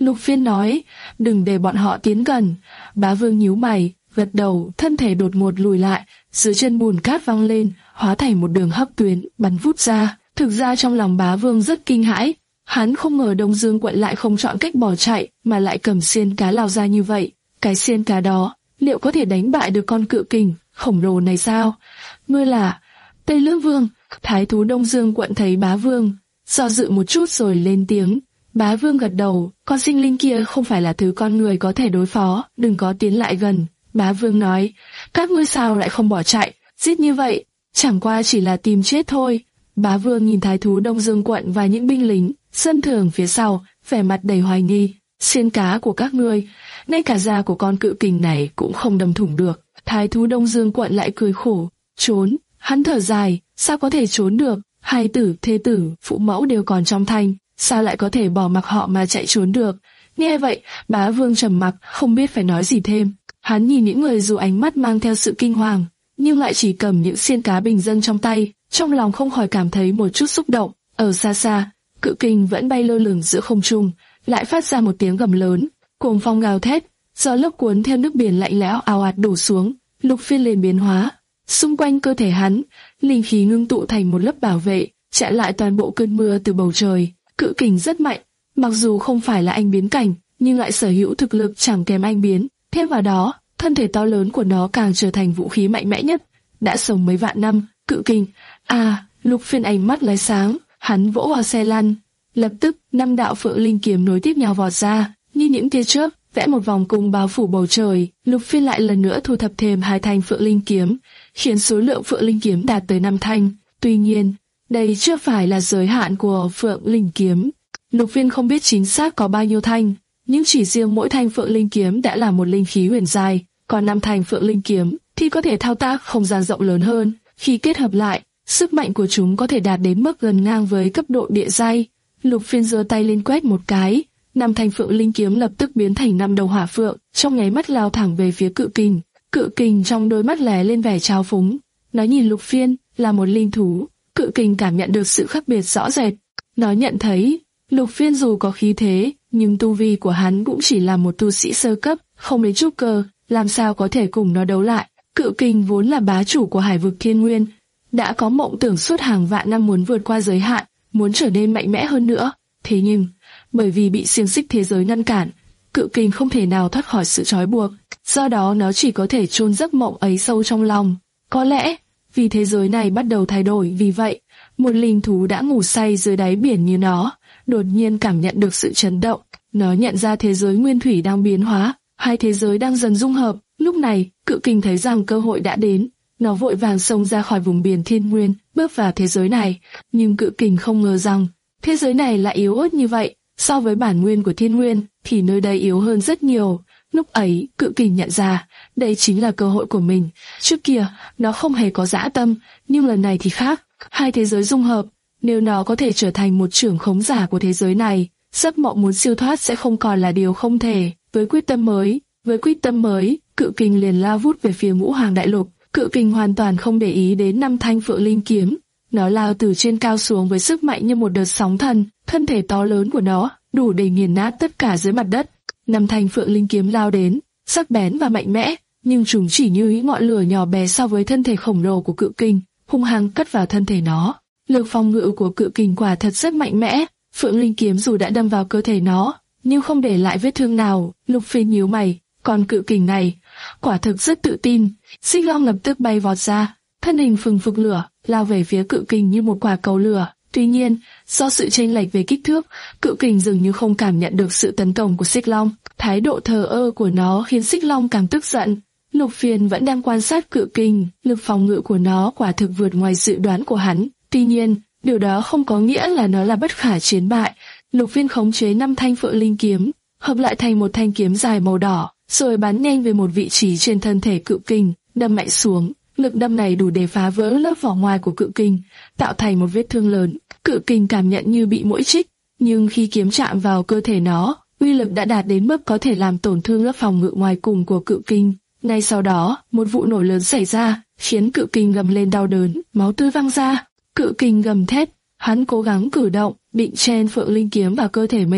Lục Phiên nói, đừng để bọn họ tiến gần. Bá Vương nhíu mày, gật đầu, thân thể đột ngột lùi lại, dưới chân bùn cát văng lên, hóa thành một đường hấp tuyến, bắn vút ra. Thực ra trong lòng Bá Vương rất kinh hãi, hắn không ngờ Đông Dương Quận lại không chọn cách bỏ chạy, mà lại cầm xiên cá lao ra như vậy. Cái xiên cá đó, liệu có thể đánh bại được con cự kình khổng lồ này sao? Ngươi là Tây Lương Vương? Thái thú Đông Dương Quận thấy Bá Vương, do dự một chút rồi lên tiếng. Bá Vương gật đầu, con sinh linh kia không phải là thứ con người có thể đối phó, đừng có tiến lại gần. Bá Vương nói, các ngươi sao lại không bỏ chạy, giết như vậy, chẳng qua chỉ là tìm chết thôi. Bá Vương nhìn Thái thú Đông Dương Quận và những binh lính dân thường phía sau, vẻ mặt đầy hoài nghi. Xiên cá của các ngươi, ngay cả da của con cự kình này cũng không đâm thủng được. Thái thú Đông Dương Quận lại cười khổ, trốn. Hắn thở dài, sao có thể trốn được? Hai tử, thê tử, phụ mẫu đều còn trong thanh, sao lại có thể bỏ mặc họ mà chạy trốn được? Nghe vậy, Bá Vương trầm mặc, không biết phải nói gì thêm. Hắn nhìn những người dù ánh mắt mang theo sự kinh hoàng, nhưng lại chỉ cầm những xiên cá bình dân trong tay, trong lòng không khỏi cảm thấy một chút xúc động. Ở xa xa, cự kình vẫn bay lơ lửng giữa không trung, lại phát ra một tiếng gầm lớn, cuồng phong gào thét, gió lốc cuốn theo nước biển lạnh lẽo ào ạt đổ xuống. Lục Phiên liền biến hóa, xung quanh cơ thể hắn, linh khí ngưng tụ thành một lớp bảo vệ, chặn lại toàn bộ cơn mưa từ bầu trời. Cự kình rất mạnh, mặc dù không phải là anh biến cảnh, nhưng lại sở hữu thực lực chẳng kém anh biến. Thêm vào đó, thân thể to lớn của nó càng trở thành vũ khí mạnh mẽ nhất. Đã sống mấy vạn năm, cự kình. À, Lục Phiên ánh mắt lóe sáng, hắn vỗ vào xe lăn. Lập tức, năm đạo phượng linh kiếm nối tiếp nhau vọt ra, như những tia chớp, vẽ một vòng cung bao phủ bầu trời. Lục Phiên lại lần nữa thu thập thêm hai thanh phượng linh kiếm, khiến số lượng phượng linh kiếm đạt tới năm thanh. Tuy nhiên, đây chưa phải là giới hạn của phượng linh kiếm. Lục Phiên không biết chính xác có bao nhiêu thanh, nhưng chỉ riêng mỗi thanh phượng linh kiếm đã là một linh khí huyền giai, còn năm thanh phượng linh kiếm thì có thể thao tác không gian rộng lớn hơn. Khi kết hợp lại, sức mạnh của chúng có thể đạt đến mức gần ngang với cấp độ địa giai. Lục Phiên giơ tay lên quét một cái, năm thanh phượng linh kiếm lập tức biến thành năm đầu hỏa phượng, trong nháy mắt lao thẳng về phía cự kình. Cự kình trong đôi mắt lóe lên vẻ trào phúng, nó nhìn Lục Phiên là một linh thú. Cự kình cảm nhận được sự khác biệt rõ rệt, nó nhận thấy Lục Phiên dù có khí thế, nhưng tu vi của hắn cũng chỉ là một tu sĩ sơ cấp, không đến trúc cơ, làm sao có thể cùng nó đấu lại. Cự kình vốn là bá chủ của hải vực Thiên Nguyên, đã có mộng tưởng suốt hàng vạn năm muốn vượt qua giới hạn, muốn trở nên mạnh mẽ hơn nữa. Thế nhưng, bởi vì bị xiềng xích thế giới ngăn cản, cự kình không thể nào thoát khỏi sự trói buộc, do đó nó chỉ có thể chôn giấc mộng ấy sâu trong lòng. Có lẽ, vì thế giới này bắt đầu thay đổi, vì vậy, một linh thú đã ngủ say dưới đáy biển như nó, đột nhiên cảm nhận được sự chấn động. Nó nhận ra thế giới nguyên thủy đang biến hóa, hai thế giới đang dần dung hợp. Lúc này, cự kình thấy rằng cơ hội đã đến, nó vội vàng xông ra khỏi vùng biển Thiên Nguyên, bước vào thế giới này. Nhưng cự kình không ngờ rằng, thế giới này lại yếu ớt như vậy, so với bản nguyên của Thiên Nguyên, thì nơi đây yếu hơn rất nhiều. Lúc ấy, cự kình nhận ra, đây chính là cơ hội của mình. Trước kia, nó không hề có dã tâm, nhưng lần này thì khác. Hai thế giới dung hợp, nếu nó có thể trở thành một trưởng khống giả của thế giới này, giấc mộng muốn siêu thoát sẽ không còn là điều không thể. Với quyết tâm mới, với quyết tâm mới, cự kình liền lao vút về phía Ngũ Hoàng Đại Lục. Cự kình hoàn toàn không để ý đến năm thanh phượng linh kiếm, nó lao từ trên cao xuống với sức mạnh như một đợt sóng thần. Thân thể to lớn của nó đủ để nghiền nát tất cả dưới mặt đất. Năm thanh phượng linh kiếm lao đến, sắc bén và mạnh mẽ, nhưng chúng chỉ như những ngọn lửa nhỏ bé so với thân thể khổng lồ của cự kình, hung hăng cắt vào thân thể nó. Lực phòng ngự của cự kình quả thật rất mạnh mẽ. Phượng linh kiếm dù đã đâm vào cơ thể nó, nhưng không để lại vết thương nào. Lục Phiên nhíu mày, còn cự kình này, quả thực rất tự tin. Xích Long lập tức bay vọt ra, thân hình phừng phực lửa, lao về phía cự kình như một quả cầu lửa. Tuy nhiên, do sự chênh lệch về kích thước, cự kình dường như không cảm nhận được sự tấn công của Xích Long. Thái độ thờ ơ của nó khiến Xích Long càng tức giận. Lục Phiên vẫn đang quan sát cự kình, lực phòng ngự của nó quả thực vượt ngoài dự đoán của hắn. Tuy nhiên, điều đó không có nghĩa là nó là bất khả chiến bại. Lục Phiên khống chế năm thanh phượng linh kiếm, hợp lại thành một thanh kiếm dài màu đỏ, rồi bắn nhanh về một vị trí trên thân thể cự kình, đâm mạnh xuống. Lực đâm này đủ để phá vỡ lớp vỏ ngoài của cự kình, tạo thành một vết thương lớn. Cự kình cảm nhận như bị muỗi chích, nhưng khi kiếm chạm vào cơ thể nó, uy lực đã đạt đến mức có thể làm tổn thương lớp phòng ngự ngoài cùng của cự kình. Ngay sau đó, một vụ nổ lớn xảy ra, khiến cự kình gầm lên đau đớn, máu tươi văng ra. Cự kình gầm thét, hắn cố gắng cử động, định chen phượng linh kiếm vào cơ thể mình,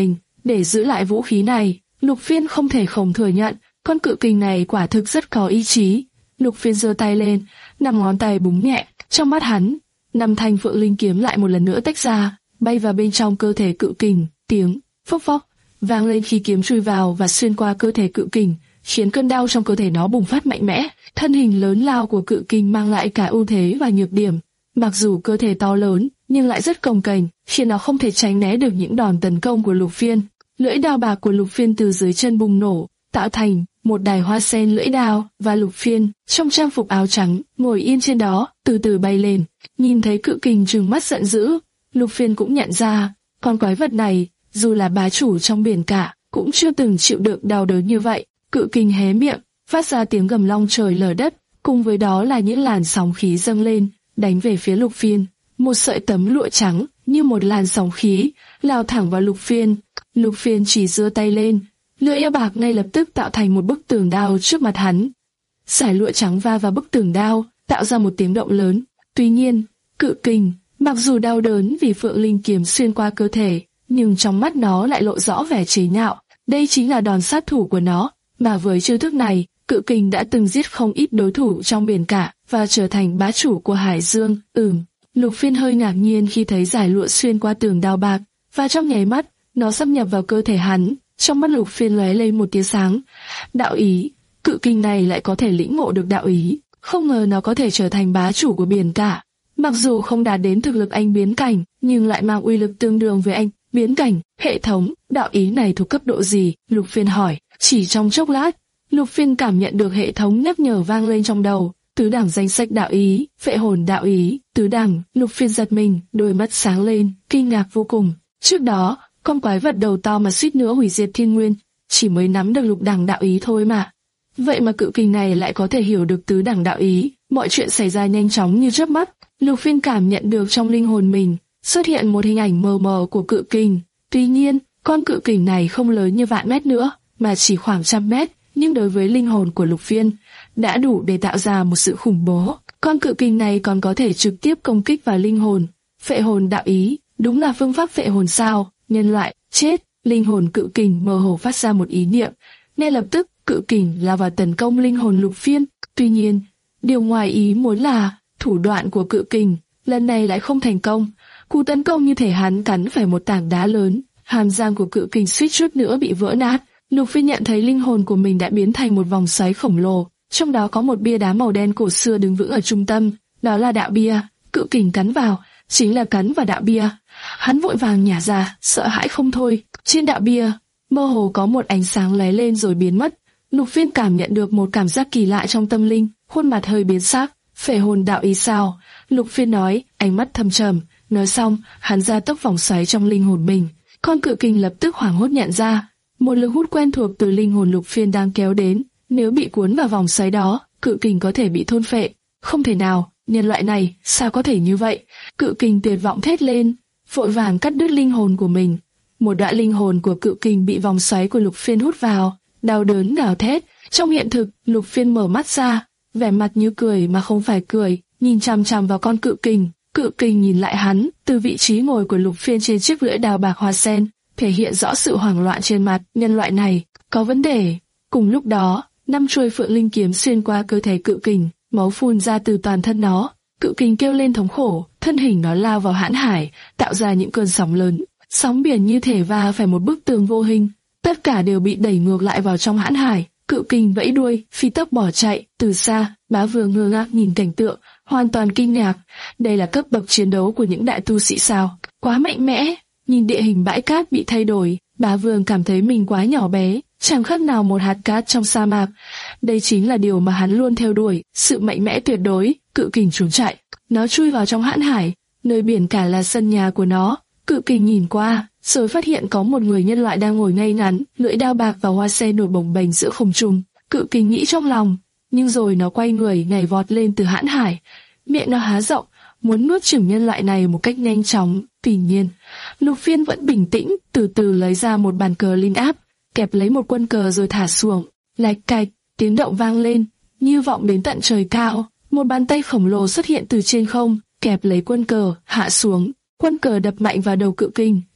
Để giữ lại vũ khí này, Lục Phiên không thể không thừa nhận, con cự kình này quả thực rất có ý chí. Lục Phiên giơ tay lên, năm ngón tay búng nhẹ, trong mắt hắn, năm thanh phượng linh kiếm lại một lần nữa tách ra, bay vào bên trong cơ thể cự kình, tiếng phốc phốc vang lên khi kiếm chui vào và xuyên qua cơ thể cự kình, khiến cơn đau trong cơ thể nó bùng phát mạnh mẽ. Thân hình lớn lao của cự kình mang lại cả ưu thế và nhược điểm. Mặc dù cơ thể to lớn, nhưng lại rất cồng kềnh, khiến nó không thể tránh né được những đòn tấn công của Lục Phiên. Lưỡi đao bạc của Lục Phiên từ dưới chân bùng nổ, tạo thành một đài hoa sen lưỡi đao, và Lục Phiên, trong trang phục áo trắng, ngồi yên trên đó, từ từ bay lên. Nhìn thấy cự kình trừng mắt giận dữ, Lục Phiên cũng nhận ra, con quái vật này, dù là bá chủ trong biển cả, cũng chưa từng chịu được đau đớn như vậy. Cự kình hé miệng, phát ra tiếng gầm long trời lở đất, cùng với đó là những làn sóng khí dâng lên, đánh về phía Lục Phiên. Một sợi tấm lụa trắng, như một làn sóng khí, lao thẳng vào Lục Phiên. Lục Phiên chỉ giơ tay lên, lưỡi đao bạc ngay lập tức tạo thành một bức tường đao trước mặt hắn. Sải lụa trắng va vào bức tường đao, tạo ra một tiếng động lớn. Tuy nhiên, cự kình, mặc dù đau đớn vì phượng linh kiếm xuyên qua cơ thể, nhưng trong mắt nó lại lộ rõ vẻ chế nhạo. Đây chính là đòn sát thủ của nó, mà với chiêu thức này, cự kình đã từng giết không ít đối thủ trong biển cả và trở thành bá chủ của Hải Dương. Ừm, Lục Phiên hơi ngạc nhiên khi thấy giải lụa xuyên qua tường đao bạc, và trong nháy mắt, nó xâm nhập vào cơ thể hắn. Trong mắt Lục Phiên lóe lên một tia sáng. Đạo ý, cự kình này lại có thể lĩnh ngộ được đạo ý, không ngờ nó có thể trở thành bá chủ của biển cả. Mặc dù không đạt đến thực lực anh biến cảnh, nhưng lại mang uy lực tương đương với anh biến cảnh. Hệ thống đạo ý này thuộc cấp độ gì? Lục Phiên hỏi. Chỉ trong chốc lát, Lục Phiên cảm nhận được hệ thống nhắc nhở vang lên trong đầu. Tứ đẳng danh sách đạo ý, phệ hồn đạo ý, tứ đẳng. Lục Phiên giật mình, đôi mắt sáng lên, kinh ngạc vô cùng. Trước đó, con quái vật đầu to mà suýt nữa hủy diệt thiên nguyên, chỉ mới nắm được lục đẳng đạo ý thôi mà. Vậy mà cự kình này lại có thể hiểu được tứ đẳng đạo ý. Mọi chuyện xảy ra nhanh chóng như chớp mắt. Lục Phiên cảm nhận được trong linh hồn mình xuất hiện một hình ảnh mờ mờ của cự kình. Tuy nhiên, con cự kình này không lớn như vạn mét nữa, mà chỉ khoảng trăm mét, nhưng đối với linh hồn của Lục Phiên, đã đủ để tạo ra một sự khủng bố. Con cự kình này còn có thể trực tiếp công kích vào linh hồn. Phệ hồn đạo ý, đúng là phương pháp phệ hồn sao? Nhân loại, chết! Linh hồn cự kình mơ hồ phát ra một ý niệm, ngay lập tức cự kình lao vào tấn công linh hồn Lục Phiên. Tuy nhiên, điều ngoài ý muốn là thủ đoạn của cự kình lần này lại không thành công. Cú tấn công như thể hắn cắn phải một tảng đá lớn, hàm răng của cự kình suýt chút nữa bị vỡ nát. Lục Phiên nhận thấy linh hồn của mình đã biến thành một vòng xoáy khổng lồ, trong đó có một bia đá màu đen cổ xưa đứng vững ở trung tâm, đó là đạo bia. Cự kình cắn vào, chính là cắn vào đạo bia. Hắn vội vàng nhả ra, sợ hãi không thôi. Trên đạo bia, mơ hồ có một ánh sáng lóe lên rồi biến mất. Lục Phiên cảm nhận được một cảm giác kỳ lạ trong tâm linh, khuôn mặt hơi biến sắc. Phệ hồn đạo ý sao? Lục Phiên nói, ánh mắt thâm trầm. Nói xong, hắn ra tốc vòng xoáy trong linh hồn mình. Con cự kình lập tức hoảng hốt nhận ra, một lực hút quen thuộc từ linh hồn Lục Phiên đang kéo đến. Nếu bị cuốn vào vòng xoáy đó, cự kình có thể bị thôn phệ. Không thể nào, nhân loại này, sao có thể như vậy? Cự kình tuyệt vọng thét lên, vội vàng cắt đứt linh hồn của mình. Một đoạn linh hồn của cự kình bị vòng xoáy của Lục Phiên hút vào, đau đớn gào thét. Trong hiện thực, Lục Phiên mở mắt ra, vẻ mặt như cười mà không phải cười, nhìn chằm chằm vào con cự kình. Cự kình nhìn lại hắn, từ vị trí ngồi của Lục Phiên trên chiếc lưỡi đao bạc hoa sen, thể hiện rõ sự hoảng loạn trên mặt. Nhân loại này có vấn đề. Cùng lúc đó, năm chuôi phượng linh kiếm xuyên qua cơ thể cự kình, máu phun ra từ toàn thân nó. Cự kình kêu lên thống khổ, thân hình nó lao vào hãn hải, tạo ra những cơn sóng lớn. Sóng biển như thể va phải một bức tường vô hình, tất cả đều bị đẩy ngược lại vào trong hãn hải. Cự kình vẫy đuôi, phi tốc bỏ chạy. Từ xa, Bá Vương ngơ ngác nhìn cảnh tượng, hoàn toàn kinh ngạc. Đây là cấp bậc chiến đấu của những đại tu sĩ sao? Quá mạnh mẽ! Nhìn địa hình bãi cát bị thay đổi, Bá Vương cảm thấy mình quá nhỏ bé, chẳng khác nào một hạt cát trong sa mạc. Đây chính là điều mà hắn luôn theo đuổi, sự mạnh mẽ tuyệt đối. Cự kình trốn chạy, nó chui vào trong hãn hải, nơi biển cả là sân nhà của nó. Cự kình nhìn qua, rồi phát hiện có một người nhân loại đang ngồi ngay ngắn, lưỡi đao bạc và hoa sen nổi bồng bềnh giữa không trung. Cự kình nghĩ trong lòng, nhưng rồi nó quay người nhảy vọt lên từ hãn hải, miệng nó há rộng, muốn nuốt chửng nhân loại này một cách nhanh chóng. Tuy nhiên, Lục Phiên vẫn bình tĩnh, từ từ lấy ra một bàn cờ linh áp, kẹp lấy một quân cờ rồi thả xuống. Lạch cạch, tiếng động vang lên, như vọng đến tận trời cao. Một bàn tay khổng lồ xuất hiện từ trên không, kẹp lấy quân cờ, hạ xuống. Quân cờ đập mạnh vào đầu cự kình,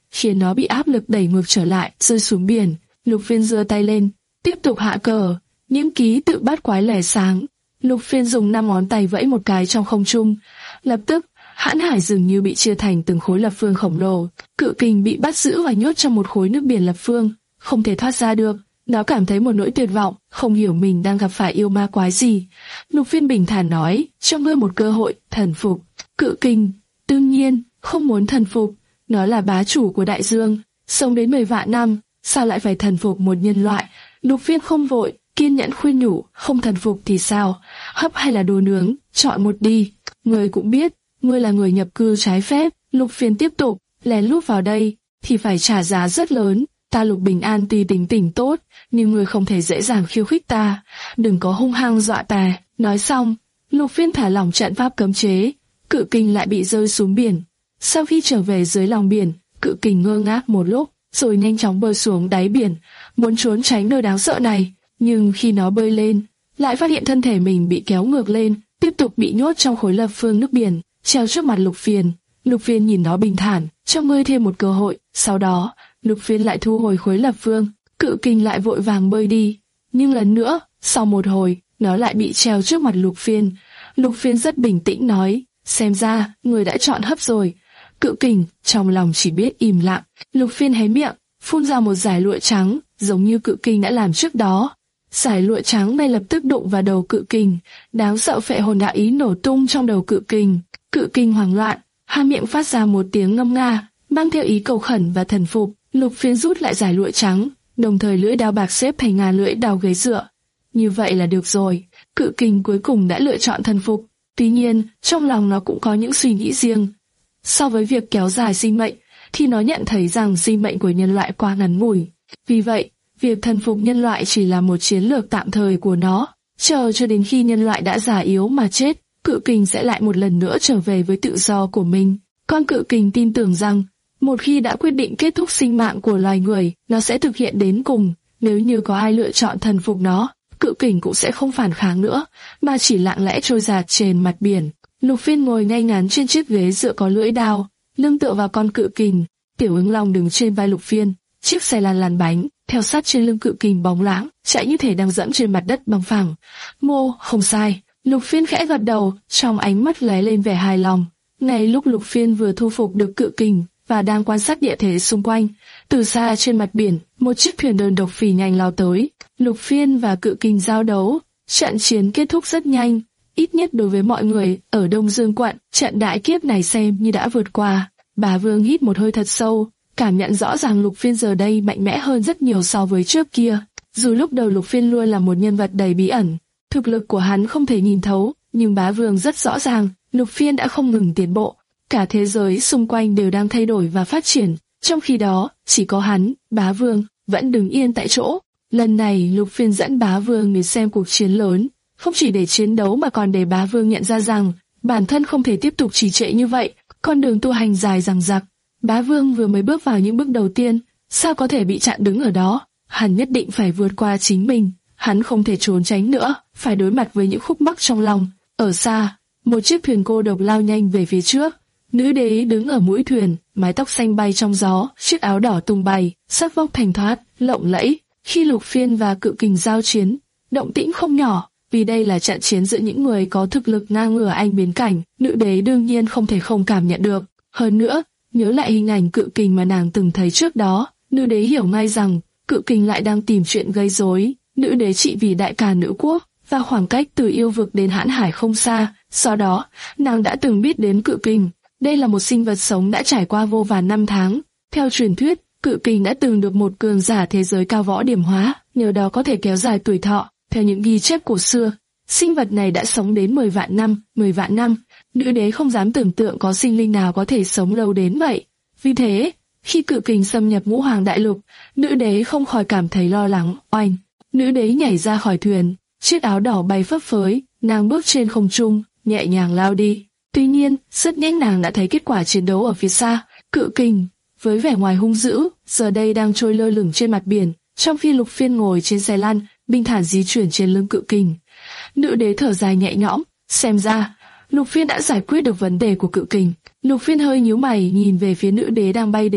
khiến nó bị áp lực đẩy ngược trở lại, rơi xuống biển. Lục Phiên giơ tay lên, tiếp tục hạ cờ, những ký tự bát quái lẻ sáng. Lục Phiên dùng năm ngón tay vẫy một cái trong không trung, lập tức hãn hải dường như bị chia thành từng khối lập phương khổng lồ. Cự kình bị bắt giữ và nhốt trong một khối nước biển lập phương, không thể thoát ra được. Nó cảm thấy một nỗi tuyệt vọng, không hiểu mình đang gặp phải yêu ma quái gì. Lục Phiên bình thản nói, cho ngươi một cơ hội, thần phục. Cự kình, đương nhiên, không muốn thần phục. Nó là bá chủ của đại dương, sống đến mười vạn năm, sao lại phải thần phục một nhân loại? Lục Phiên không vội, kiên nhẫn khuyên nhủ, không thần phục thì sao? Hấp hay là đồ nướng, chọn một đi. Ngươi cũng biết, ngươi là người nhập cư trái phép. Lục Phiên tiếp tục, lén lút vào đây, thì phải trả giá rất lớn. Ta Lục Bình An tuy tính tình tốt, nhưng ngươi không thể dễ dàng khiêu khích ta, đừng có hung hăng dọa ta. Nói xong, Lục Phiên thả lỏng trận pháp cấm chế, cự kình lại bị rơi xuống biển. Sau khi trở về dưới lòng biển, cự kình ngơ ngác một lúc, rồi nhanh chóng bơi xuống đáy biển, muốn trốn tránh nơi đáng sợ này. Nhưng khi nó bơi lên, lại phát hiện thân thể mình bị kéo ngược lên, tiếp tục bị nhốt trong khối lập phương nước biển, treo trước mặt Lục Phiên. Lục Phiên nhìn nó bình thản, cho ngươi thêm một cơ hội. Sau đó, Lục Phiên lại thu hồi khối lập phương, cự kình lại vội vàng bơi đi. Nhưng lần nữa, sau một hồi, nó lại bị treo trước mặt Lục Phiên. Lục Phiên rất bình tĩnh nói, xem ra, người đã chọn hấp rồi. Cự kình, trong lòng chỉ biết im lặng. Lục Phiên hé miệng, phun ra một dải lụa trắng, giống như cự kình đã làm trước đó. Dải lụa trắng này lập tức đụng vào đầu cự kình, đáng sợ phệ hồn đạo ý nổ tung trong đầu cự kình. Cự kình hoảng loạn, hai miệng phát ra một tiếng ngâm nga, mang theo ý cầu khẩn và thần phục. Lục Phiên rút lại dải lụa trắng, đồng thời lưỡi đao bạc xếp thành ngàn lưỡi đao ghế dựa. Như vậy là được rồi, cự kình cuối cùng đã lựa chọn thần phục. Tuy nhiên, trong lòng nó cũng có những suy nghĩ riêng. So với việc kéo dài sinh mệnh, thì nó nhận thấy rằng sinh mệnh của nhân loại quá ngắn ngủi. Vì vậy, việc thần phục nhân loại chỉ là một chiến lược tạm thời của nó. Chờ cho đến khi nhân loại đã già yếu mà chết, cự kình sẽ lại một lần nữa trở về với tự do của mình. Con cự kình tin tưởng rằng, một khi đã quyết định kết thúc sinh mạng của loài người, nó sẽ thực hiện đến cùng. Nếu như có ai lựa chọn thần phục nó, cự kình cũng sẽ không phản kháng nữa, mà chỉ lặng lẽ trôi dạt trên mặt biển. Lục Phiên ngồi ngay ngắn trên chiếc ghế dựa có lưỡi đao, lưng tựa vào con cự kình. Tiểu Ứng Long đứng trên vai Lục Phiên, chiếc xe lăn lăn bánh, theo sát trên lưng cự kình bóng láng, chạy như thể đang dẫm trên mặt đất bằng phẳng. Mô, không sai. Lục Phiên khẽ gật đầu, trong ánh mắt lóe lên vẻ hài lòng. Ngay lúc Lục Phiên vừa thu phục được cự kình và đang quan sát địa thế xung quanh, từ xa trên mặt biển, một chiếc thuyền đơn độc phì nhanh lao tới. Lục Phiên và cự kình giao đấu, trận chiến kết thúc rất nhanh. Ít nhất đối với mọi người ở Đông Dương quận, trận đại kiếp này xem như đã vượt qua. Bá Vương hít một hơi thật sâu, cảm nhận rõ ràng Lục Phiên giờ đây mạnh mẽ hơn rất nhiều so với trước kia. Dù lúc đầu Lục Phiên luôn là một nhân vật đầy bí ẩn, thực lực của hắn không thể nhìn thấu, nhưng Bá Vương rất rõ ràng, Lục Phiên đã không ngừng tiến bộ. Cả thế giới xung quanh đều đang thay đổi và phát triển, trong khi đó, chỉ có hắn, Bá Vương, vẫn đứng yên tại chỗ. Lần này Lục Phiên dẫn Bá Vương đến xem cuộc chiến lớn, không chỉ để chiến đấu mà còn để Bá Vương nhận ra rằng, bản thân không thể tiếp tục trì trệ như vậy, con đường tu hành dài dằng dặc. Bá Vương vừa mới bước vào những bước đầu tiên, sao có thể bị chặn đứng ở đó? Hắn nhất định phải vượt qua chính mình, hắn không thể trốn tránh nữa, phải đối mặt với những khúc mắc trong lòng. Ở xa, một chiếc thuyền cô độc lao nhanh về phía trước. Nữ đế đứng ở mũi thuyền, mái tóc xanh bay trong gió, chiếc áo đỏ tung bay, sắc vóc thanh thoát, lộng lẫy. Khi Lục Phiên và cự kình giao chiến, động tĩnh không nhỏ, vì đây là trận chiến giữa những người có thực lực ngang ngửa anh biến cảnh, nữ đế đương nhiên không thể không cảm nhận được. Hơn nữa, nhớ lại hình ảnh cự kình mà nàng từng thấy trước đó, nữ đế hiểu ngay rằng cự kình lại đang tìm chuyện gây rối. Nữ đế trị vì đại ca nữ quốc, và khoảng cách từ yêu vực đến hãn hải không xa. Sau đó, nàng đã từng biết đến cự kình. Đây là một sinh vật sống đã trải qua vô vàn năm tháng. Theo truyền thuyết, cự kình đã từng được một cường giả thế giới cao võ điểm hóa, nhờ đó có thể kéo dài tuổi thọ. Theo những ghi chép cổ xưa, sinh vật này đã sống đến mười vạn năm, mười vạn năm. Nữ đế không dám tưởng tượng có sinh linh nào có thể sống lâu đến vậy. Vì thế, khi cự kình xâm nhập Ngũ Hoàng Đại Lục, nữ đế không khỏi cảm thấy lo lắng. Oanh! Nữ đế nhảy ra khỏi thuyền, chiếc áo đỏ bay phấp phới, nàng bước trên không trung, nhẹ nhàng lao đi. Tuy nhiên, rất nhanh nàng đã thấy kết quả chiến đấu ở phía xa. Cự kình, với vẻ ngoài hung dữ, giờ đây đang trôi lơ lửng trên mặt biển, trong khi Lục Phiên ngồi trên xe lăn, bình thản di chuyển trên lưng cự kình. Nữ đế thở dài nhẹ nhõm, xem ra Lục Phiên đã giải quyết được vấn đề của cự kình. Lục Phiên hơi nhíu mày nhìn về phía nữ đế đang bay đến,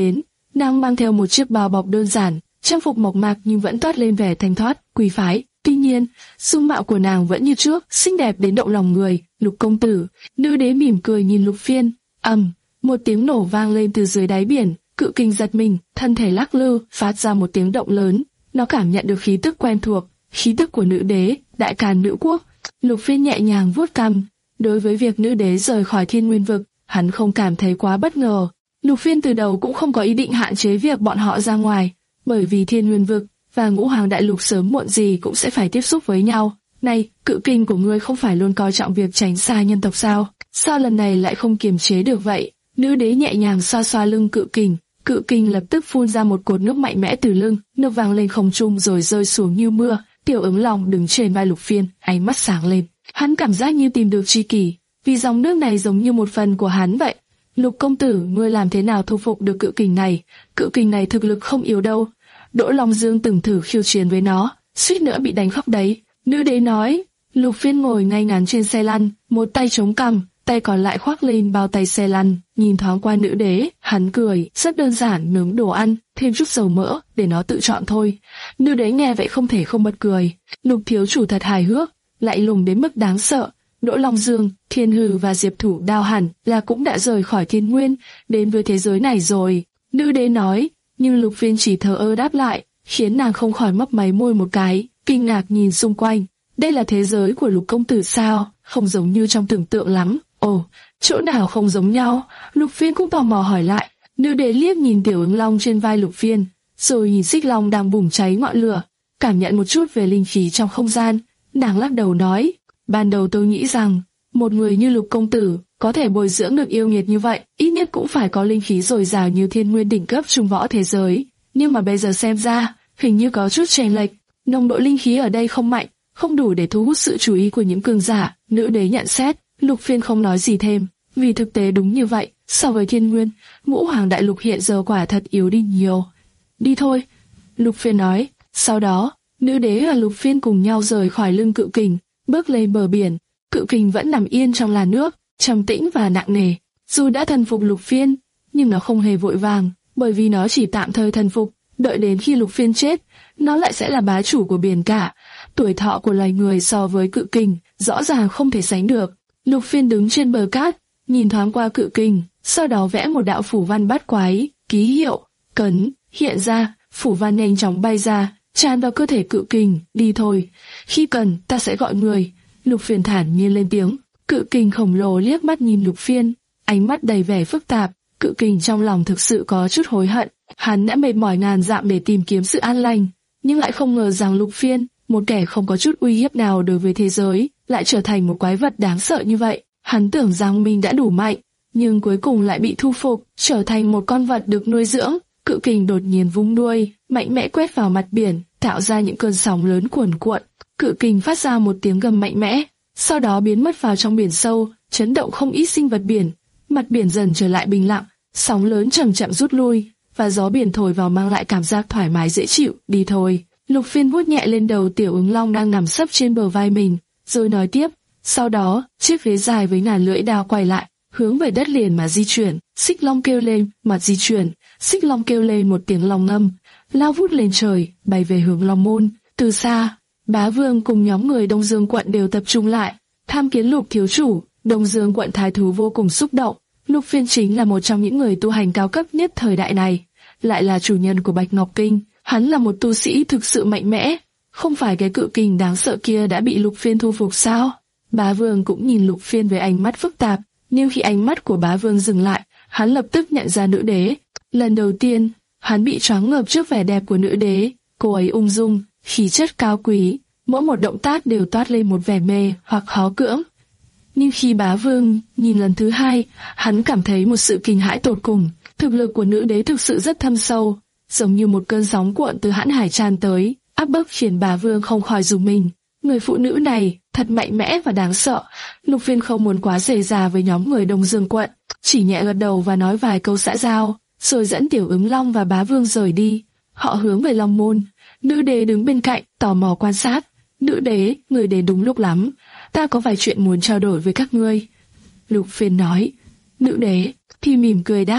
Nàng mang theo một chiếc bao bọc đơn giản, trang phục mộc mạc nhưng vẫn toát lên vẻ thanh thoát, quý phái. Tuy nhiên, dung mạo của nàng vẫn như trước, xinh đẹp đến động lòng người. Lục công tử, nữ đế mỉm cười nhìn Lục Phiên. Ầm, một tiếng nổ vang lên từ dưới đáy biển. Cự kình giật mình, thân thể lắc lư, phát ra một tiếng động lớn. Nó cảm nhận được khí tức quen thuộc, khí tức của nữ đế, đại càn nữ quốc. Lục Phiên nhẹ nhàng vuốt cằm. Đối với việc nữ đế rời khỏi Thiên Nguyên vực, hắn không cảm thấy quá bất ngờ. Lục Phiên từ đầu cũng không có ý định hạn chế việc bọn họ ra ngoài, bởi vì Thiên Nguyên vực và Ngũ Hoàng Đại Lục sớm muộn gì cũng sẽ phải tiếp xúc với nhau. Này, cự kình của ngươi không phải luôn coi trọng việc tránh xa nhân tộc sao? Sao lần này lại không kiềm chế được vậy? Nữ đế nhẹ nhàng xoa xoa lưng cự kình, cự kình lập tức phun ra một cột nước mạnh mẽ từ lưng, nước vang lên không trung rồi rơi xuống như mưa. Tiểu Ứng Long đứng trên vai Lục Phiên, ánh mắt sáng lên. Hắn cảm giác như tìm được tri kỷ, vì dòng nước này giống như một phần của hắn vậy. Lục công tử, ngươi làm thế nào thu phục được cự kình này? Cự kình này thực lực không yếu đâu. Đỗ Long Dương từng thử khiêu chiến với nó, suýt nữa bị đánh khóc đấy. Nữ đế nói. Lục Phiên ngồi ngay ngắn trên xe lăn, một tay chống cằm, tay còn lại khoác lên bao tay xe lăn, nhìn thoáng qua nữ đế, hắn cười, rất đơn giản, nướng đồ ăn, thêm chút dầu mỡ, để nó tự chọn thôi. Nữ đế nghe vậy không thể không bật cười. Lục thiếu chủ thật hài hước, lại lùng đến mức đáng sợ. Đỗ Long Dương, Thiên Hừ và Diệp Thủ Đao hẳn là cũng đã rời khỏi Thiên Nguyên, đến với thế giới này rồi. Nữ đế nói, nhưng Lục Phiên chỉ thờ ơ đáp lại, khiến nàng không khỏi mấp máy môi một cái, kinh ngạc nhìn xung quanh. Đây là thế giới của Lục công tử sao? Không giống như trong tưởng tượng lắm. Ồ, chỗ nào không giống nhau? Lục Phiên cũng tò mò hỏi lại. Nữ đế liếc nhìn Tiểu Ứng Long trên vai Lục Phiên, rồi nhìn xích long đang bùng cháy ngọn lửa, cảm nhận một chút về linh khí trong không gian. Nàng lắc đầu nói, ban đầu tôi nghĩ rằng một người như Lục công tử có thể bồi dưỡng được yêu nghiệt như vậy, ít nhất cũng phải có linh khí dồi dào như thiên nguyên đỉnh cấp trung võ thế giới. Nhưng mà bây giờ xem ra, hình như có chút chênh lệch. Nồng độ linh khí ở đây không mạnh, không đủ để thu hút sự chú ý của những cường giả. Nữ đế nhận xét. Lục Phiên không nói gì thêm, vì thực tế đúng như vậy. So với Thiên Nguyên, Ngũ Hoàng Đại Lục hiện giờ quả thật yếu đi nhiều. Đi thôi, Lục Phiên nói. Sau đó, nữ đế và Lục Phiên cùng nhau rời khỏi lưng cự kình, bước lên bờ biển. Cự kình vẫn nằm yên trong làn nước, trầm tĩnh và nặng nề. Dù đã thần phục Lục Phiên, nhưng nó không hề vội vàng, bởi vì nó chỉ tạm thời thần phục. Đợi đến khi Lục Phiên chết, nó lại sẽ là bá chủ của biển cả. Tuổi thọ của loài người so với cự kình rõ ràng không thể sánh được. Lục Phiên đứng trên bờ cát, nhìn thoáng qua cự kình, sau đó vẽ một đạo phủ văn bát quái, ký hiệu, cấn, hiện ra, phủ văn nhanh chóng bay ra, tràn vào cơ thể cự kình. Đi thôi, khi cần ta sẽ gọi người. Lục Phiên thản nhiên lên tiếng. Cự kình khổng lồ liếc mắt nhìn Lục Phiên, ánh mắt đầy vẻ phức tạp. Cự kình trong lòng thực sự có chút hối hận, hắn đã mệt mỏi ngàn dặm để tìm kiếm sự an lành, nhưng lại không ngờ rằng Lục Phiên, một kẻ không có chút uy hiếp nào đối với thế giới, lại trở thành một quái vật đáng sợ như vậy. Hắn tưởng rằng mình đã đủ mạnh, nhưng cuối cùng lại bị thu phục, trở thành một con vật được nuôi dưỡng. Cự kình đột nhiên vung đuôi, mạnh mẽ quét vào mặt biển, tạo ra những cơn sóng lớn cuồn cuộn. Cự kình phát ra một tiếng gầm mạnh mẽ, sau đó biến mất vào trong biển sâu, chấn động không ít sinh vật biển. Mặt biển dần trở lại bình lặng, sóng lớn chậm chậm rút lui, và gió biển thổi vào mang lại cảm giác thoải mái dễ chịu. Đi thôi. Lục Phiên vuốt nhẹ lên đầu Tiểu Ứng Long đang nằm sấp trên bờ vai mình, rồi nói tiếp. Sau đó, chiếc vế dài với ngàn lưỡi đao quay lại, hướng về đất liền mà di chuyển. Xích Long kêu lên, mặt di chuyển. Xích Long kêu lên một tiếng long ngâm, lao vút lên trời, bay về hướng Long Môn. Từ xa, Bá Vương cùng nhóm người Đông Dương quận đều tập trung lại, tham kiến Lục thiếu chủ. Đông Dương quận thái thú vô cùng xúc động. Lục Phiên chính là một trong những người tu hành cao cấp nhất thời đại này, lại là chủ nhân của Bạch Ngọc Kinh. Hắn là một tu sĩ thực sự mạnh mẽ, không phải cái cự kình đáng sợ kia đã bị Lục Phiên thu phục sao? Bá Vương cũng nhìn Lục Phiên với ánh mắt phức tạp, nhưng khi ánh mắt của Bá Vương dừng lại, hắn lập tức nhận ra nữ đế. Lần đầu tiên, hắn bị choáng ngợp trước vẻ đẹp của nữ đế. Cô ấy ung dung, khí chất cao quý, mỗi một động tác đều toát lên một vẻ mê hoặc khó cưỡng. Nhưng khi Bá Vương nhìn lần thứ hai, hắn cảm thấy một sự kinh hãi tột cùng. Thực lực của nữ đế thực sự rất thâm sâu, giống như một cơn sóng cuộn từ hãn hải tràn tới, áp bức khiến Bá Vương không khỏi rùng mình. Người phụ nữ này thật mạnh mẽ và đáng sợ. Lục Phiên không muốn quá rầy rà với nhóm người Đông Dương quận, chỉ nhẹ gật đầu và nói vài câu xã giao, rồi dẫn Tiểu Ứng Long và Bá Vương rời đi. Họ hướng về Long Môn. Nữ đế đứng bên cạnh, tò mò quan sát. Nữ đế, người đến đúng lúc lắm. Ta có vài chuyện muốn trao đổi với các ngươi. Lục Phiên nói. Nữ đế thì mỉm cười đáp.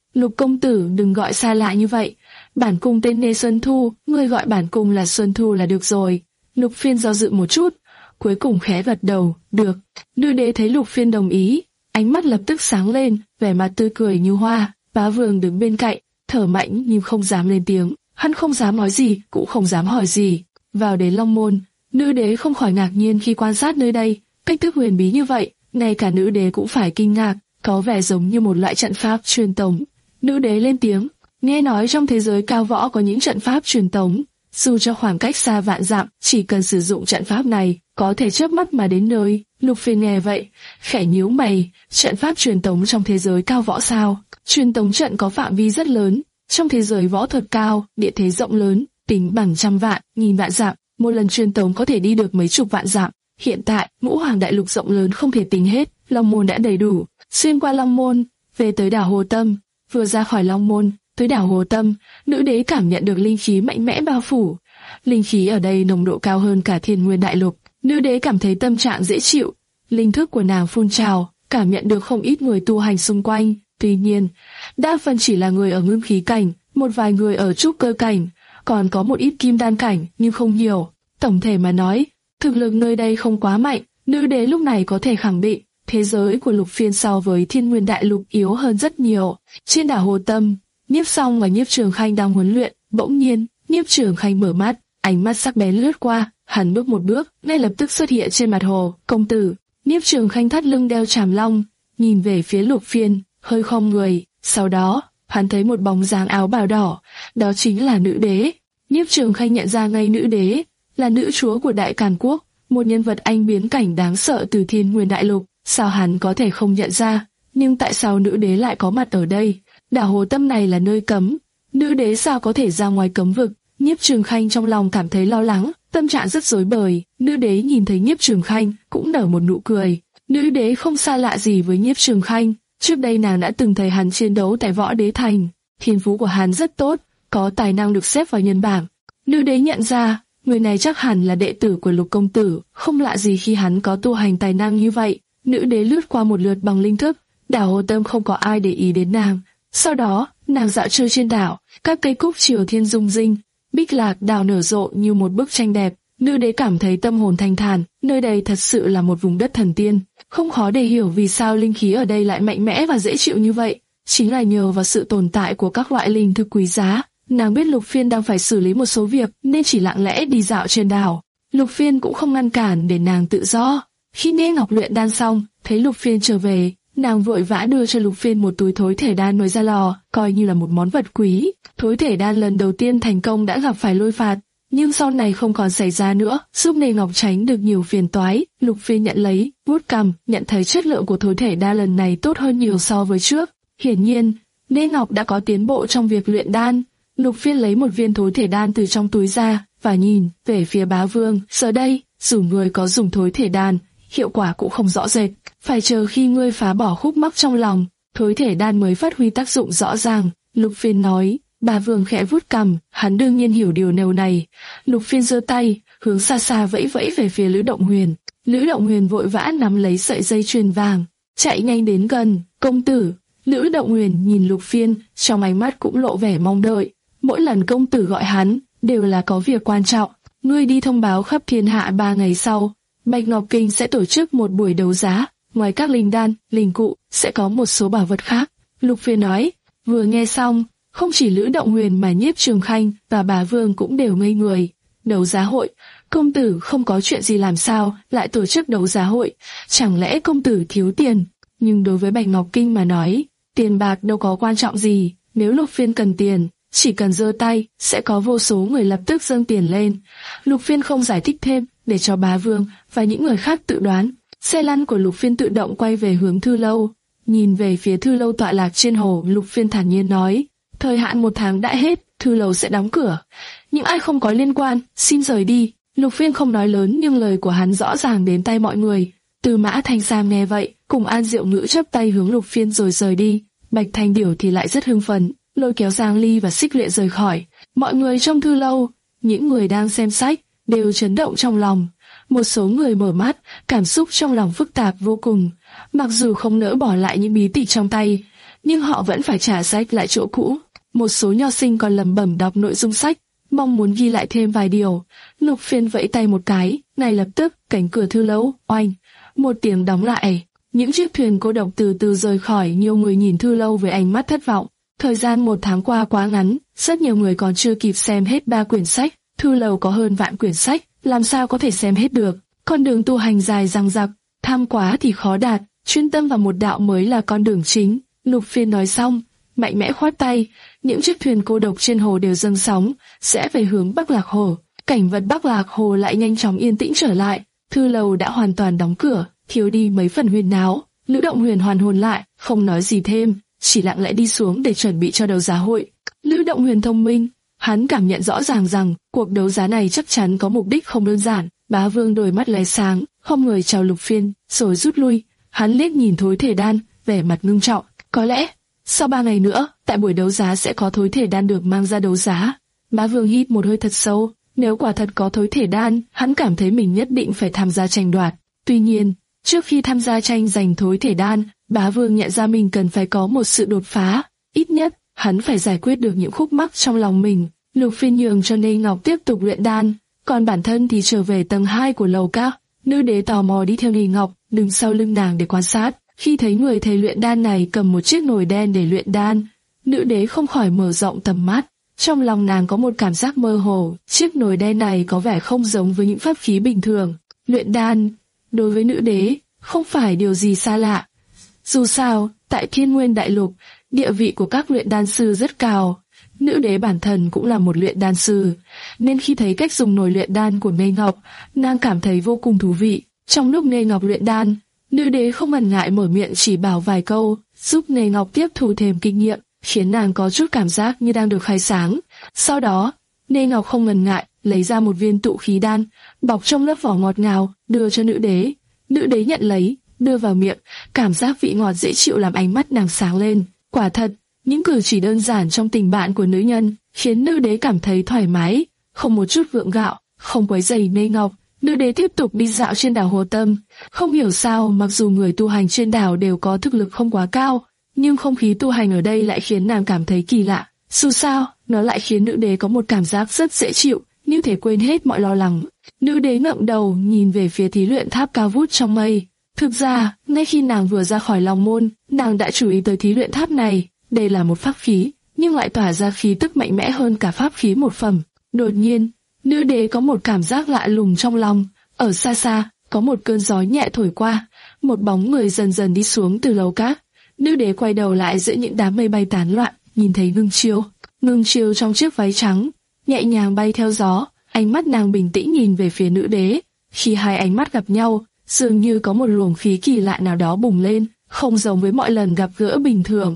Lục công tử đừng gọi xa lạ như vậy. Bản cung tên Lê Xuân Thu, ngươi gọi bản cung là Xuân Thu là được rồi. Lục Phiên do dự một chút, cuối cùng khẽ gật đầu, được. Nữ đế thấy Lục Phiên đồng ý, ánh mắt lập tức sáng lên, vẻ mặt tươi cười như hoa. Bá Vương đứng bên cạnh, thở mạnh nhưng không dám lên tiếng. Hắn không dám nói gì, cũng không dám hỏi gì. Vào đến Long Môn, nữ đế không khỏi ngạc nhiên khi quan sát nơi đây. Cách thức huyền bí như vậy, ngay cả nữ đế cũng phải kinh ngạc, có vẻ giống như một loại trận pháp truyền tống. Nữ đế lên tiếng, nghe nói trong thế giới cao võ có những trận pháp truyền tống, dù cho khoảng cách xa vạn dặm, chỉ cần sử dụng trận pháp này, có thể chớp mắt mà đến nơi. Lục Phiên nghe vậy, khẽ nhíu mày, trận pháp truyền tống trong thế giới cao võ sao? Truyền tống trận có phạm vi rất lớn, trong thế giới võ thuật cao, địa thế rộng lớn, tính bằng trăm vạn, nghìn vạn dặm, một lần truyền tống có thể đi được mấy chục vạn dặm. Hiện tại, Ngũ Hoàng đại lục rộng lớn không thể tính hết, Long Môn đã đầy đủ. Xuyên qua Long Môn, về tới đảo Hồ Tâm, vừa ra khỏi Long Môn, tới đảo Hồ Tâm, nữ đế cảm nhận được linh khí mạnh mẽ bao phủ. Linh khí ở đây nồng độ cao hơn cả Thiên Nguyên đại lục. Nữ đế cảm thấy tâm trạng dễ chịu, linh thức của nàng phun trào, cảm nhận được không ít người tu hành xung quanh. Tuy nhiên, đa phần chỉ là người ở ngưng khí cảnh, một vài người ở trúc cơ cảnh, còn có một ít kim đan cảnh nhưng không nhiều. Tổng thể mà nói, thực lực nơi đây không quá mạnh. Nữ đế lúc này có thể khẳng định, thế giới của Lục Phiên so với Thiên Nguyên đại lục yếu hơn rất nhiều. Trên đảo Hồ Tâm, Nhiếp Song và Nhiếp Trường Khanh đang huấn luyện. Bỗng nhiên, Nhiếp Trường Khanh mở mắt, ánh mắt sắc bén lướt qua, hắn bước một bước, ngay lập tức xuất hiện trên mặt hồ. Công tử. Nhiếp Trường Khanh thắt lưng đeo trảm long, nhìn về phía Lục Phiên, hơi khom người. Sau đó, hắn thấy một bóng dáng áo bào đỏ, đó chính là nữ đế. Nhiếp Trường Khanh nhận ra ngay nữ đế là nữ chúa của Đại Càn Quốc, một nhân vật anh biến cảnh đáng sợ từ Thiên Nguyên đại lục. Sao hắn có thể không nhận ra? Nhưng tại sao nữ đế lại có mặt ở đây? Đảo Hồ Tâm này là nơi cấm, nữ đế sao có thể ra ngoài cấm vực? Nhiếp Trường Khanh trong lòng cảm thấy lo lắng, tâm trạng rất rối bời. Nữ đế nhìn thấy Nhiếp Trường Khanh cũng nở một nụ cười. Nữ đế không xa lạ gì với Nhiếp Trường Khanh, trước đây nàng đã từng thấy hắn chiến đấu tại Võ Đế Thành, thiên phú của hắn rất tốt, có tài năng được xếp vào nhân bảng. Nữ đế nhận ra, người này chắc hẳn là đệ tử của Lục công tử, không lạ gì khi hắn có tu hành tài năng như vậy. Nữ đế lướt qua một lượt bằng linh thức, đảo Hồ Tâm không có ai để ý đến nàng. Sau đó, nàng dạo chơi trên đảo, các cây cúc triều thiên rung rinh, bích lạc đào nở rộ như một bức tranh đẹp. Nữ đế cảm thấy tâm hồn thanh thản, nơi đây thật sự là một vùng đất thần tiên. Không khó để hiểu vì sao linh khí ở đây lại mạnh mẽ và dễ chịu như vậy, chính là nhờ vào sự tồn tại của các loại linh thực quý giá. Nàng biết Lục Phiên đang phải xử lý một số việc nên chỉ lặng lẽ đi dạo trên đảo. Lục Phiên cũng không ngăn cản để nàng tự do. Khi Nê Ngọc luyện đan xong, thấy Lục Phiên trở về, nàng vội vã đưa cho Lục Phiên một túi thối thể đan mới ra lò, coi như là một món vật quý. Thối thể đan lần đầu tiên thành công đã gặp phải lôi phạt, nhưng sau này không còn xảy ra nữa, giúp Nê Ngọc tránh được nhiều phiền toái. Lục Phiên nhận lấy, vuốt cằm, nhận thấy chất lượng của thối thể đan lần này tốt hơn nhiều so với trước. Hiển nhiên, Nê Ngọc đã có tiến bộ trong việc luyện đan. Lục Phiên lấy một viên thối thể đan từ trong túi ra và nhìn về phía Bá Vương. Giờ đây, dù người có dùng thối thể đan, hiệu quả cũng không rõ rệt. Phải chờ khi ngươi phá bỏ khúc mắc trong lòng, thối thể đan mới phát huy tác dụng rõ ràng. Lục Phiên nói. Bá Vương khẽ vuốt cằm, hắn đương nhiên hiểu điều nêu này. Lục Phiên giơ tay, hướng xa xa vẫy vẫy về phía Lữ Động Huyền. Lữ Động Huyền vội vã nắm lấy sợi dây chuyền vàng, chạy nhanh đến gần. Công tử. Lữ Động Huyền nhìn Lục Phiên, trong ánh mắt cũng lộ vẻ mong đợi. Mỗi lần công tử gọi hắn, đều là có việc quan trọng. Ngươi đi thông báo khắp thiên hạ ba ngày sau, Bạch Ngọc Kinh sẽ tổ chức một buổi đấu giá. Ngoài các linh đan, linh cụ, sẽ có một số bảo vật khác. Lục Phiên nói. Vừa nghe xong, không chỉ Lữ Động Huyền mà Nhiếp Trường Khanh và Bá Vương cũng đều ngây người. Đấu giá hội? Công tử không có chuyện gì làm sao lại tổ chức đấu giá hội? Chẳng lẽ công tử thiếu tiền? Nhưng đối với Bạch Ngọc Kinh mà nói, tiền bạc đâu có quan trọng gì. Nếu Lục Phiên cần tiền, chỉ cần giơ tay, sẽ có vô số người lập tức dâng tiền lên. Lục Phiên không giải thích thêm, để cho Bá Vương và những người khác tự đoán. Xe lăn của Lục Phiên tự động quay về hướng Thư Lâu. Nhìn về phía Thư Lâu tọa lạc trên hồ, Lục Phiên thản nhiên nói. Thời hạn một tháng đã hết, Thư Lâu sẽ đóng cửa. Những ai không có liên quan, xin rời đi. Lục Phiên không nói lớn nhưng lời của hắn rõ ràng đến tai mọi người. Từ Mã Thanh Sam nghe vậy, cùng An Diệu Ngữ chắp tay hướng Lục Phiên rồi rời đi. Bạch Thanh Điểu thì lại rất hưng phấn, lôi kéo Giang Ly và Xích Luyện rời khỏi. Mọi người trong Thư Lâu, những người đang xem sách, đều chấn động trong lòng. Một số người mở mắt, cảm xúc trong lòng phức tạp vô cùng. Mặc dù không nỡ bỏ lại những bí tịch trong tay, nhưng họ vẫn phải trả sách lại chỗ cũ. Một số nho sinh còn lẩm bẩm đọc nội dung sách, mong muốn ghi lại thêm vài điều. Lục Phiên vẫy tay một cái, ngay lập tức cánh cửa thư lâu oanh một tiếng đóng lại. Những chiếc thuyền cô độc từ từ rời khỏi, nhiều người nhìn thư lâu với ánh mắt thất vọng. Thời gian một tháng qua quá ngắn, rất nhiều người còn chưa kịp xem hết ba quyển sách. Thư lâu có hơn vạn quyển sách, làm sao có thể xem hết được? Con đường tu hành dài dằng dặc, tham quá thì khó đạt, chuyên tâm vào một đạo mới là con đường chính. Lục Phiên nói xong, mạnh mẽ khoát tay, những chiếc thuyền cô độc trên hồ đều dâng sóng, sẽ về hướng Bắc Lạc Hồ. Cảnh vật Bắc Lạc Hồ lại nhanh chóng yên tĩnh trở lại. Thư lầu đã hoàn toàn đóng cửa, thiếu đi mấy phần huyền náo. Lữ Động Huyền hoàn hồn lại, không nói gì thêm, chỉ lặng lẽ đi xuống để chuẩn bị cho đấu giá hội. Lữ Động Huyền thông minh, hắn cảm nhận rõ ràng rằng cuộc đấu giá này chắc chắn có mục đích không đơn giản. Bá Vương đôi mắt lóe sáng, không người chào Lục Phiên, rồi rút lui. Hắn liếc nhìn Thối Thể Đan, vẻ mặt ngưng trọng. Có lẽ sau ba ngày nữa, tại buổi đấu giá sẽ có Thối Thể Đan được mang ra đấu giá. Bá Vương hít một hơi thật sâu. Nếu quả thật có Thối Thể Đan, hắn cảm thấy mình nhất định phải tham gia tranh đoạt. Tuy nhiên, trước khi tham gia tranh giành Thối Thể Đan, Bá Vương nhận ra mình cần phải có một sự đột phá. Ít nhất, hắn phải giải quyết được những khúc mắc trong lòng mình. Lục Phiên nhường cho Nê Ngọc tiếp tục luyện đan, còn bản thân thì trở về tầng hai của lầu các. Nữ đế tò mò đi theo Nê Ngọc, đứng sau lưng nàng để quan sát. Khi thấy người thầy luyện đan này cầm một chiếc nồi đen để luyện đan, nữ đế không khỏi mở rộng tầm mắt. Trong lòng nàng có một cảm giác mơ hồ, chiếc nồi đen này có vẻ không giống với những pháp khí bình thường. Luyện đan, đối với nữ đế, không phải điều gì xa lạ. Dù sao, tại Thiên Nguyên Đại Lục, địa vị của các luyện đan sư rất cao. Nữ đế bản thân cũng là một luyện đan sư, nên khi thấy cách dùng nồi luyện đan của Nê Ngọc, nàng cảm thấy vô cùng thú vị. Trong lúc Nê Ngọc luyện đan, nữ đế không ngần ngại mở miệng chỉ bảo vài câu, giúp Nê Ngọc tiếp thu thêm kinh nghiệm, khiến nàng có chút cảm giác như đang được khai sáng. Sau đó, Nê Ngọc không ngần ngại lấy ra một viên tụ khí đan, bọc trong lớp vỏ ngọt ngào, đưa cho nữ đế. Nữ đế nhận lấy, đưa vào miệng, cảm giác vị ngọt dễ chịu làm ánh mắt nàng sáng lên. Quả thật, những cử chỉ đơn giản trong tình bạn của nữ nhân khiến nữ đế cảm thấy thoải mái, không một chút gượng gạo, không quấy rầy Nê Ngọc. Nữ đế tiếp tục đi dạo trên đảo Hồ Tâm. Không hiểu sao, mặc dù người tu hành trên đảo đều có thực lực không quá cao, nhưng không khí tu hành ở đây lại khiến nàng cảm thấy kỳ lạ. Dù sao, nó lại khiến nữ đế có một cảm giác rất dễ chịu, như thể quên hết mọi lo lắng. Nữ đế ngẩng đầu nhìn về phía thí luyện tháp cao vút trong mây. Thực ra, ngay khi nàng vừa ra khỏi Long Môn, nàng đã chú ý tới thí luyện tháp này. Đây là một pháp khí, nhưng lại tỏa ra khí tức mạnh mẽ hơn cả pháp khí một phẩm. Đột nhiên, nữ đế có một cảm giác lạ lùng trong lòng. Ở xa xa, có một cơn gió nhẹ thổi qua, một bóng người dần dần đi xuống từ lầu các. Nữ đế quay đầu lại giữa những đám mây bay tán loạn, nhìn thấy Ngưng Chiêu. Ngưng Chiêu trong chiếc váy trắng, nhẹ nhàng bay theo gió, ánh mắt nàng bình tĩnh nhìn về phía nữ đế. Khi hai ánh mắt gặp nhau, dường như có một luồng khí kỳ lạ nào đó bùng lên, không giống với mọi lần gặp gỡ bình thường.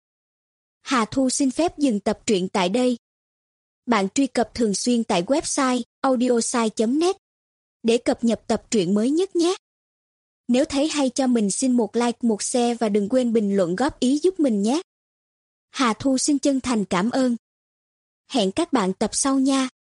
Hà Thu xin phép dừng tập truyện tại đây. Bạn truy cập thường xuyên tại website audiosai chấm net để cập nhật tập truyện mới nhất nhé. Nếu thấy hay cho mình xin một like, một share và đừng quên bình luận góp ý giúp mình nhé. Hà Thu xin chân thành cảm ơn. Hẹn các bạn tập sau nha.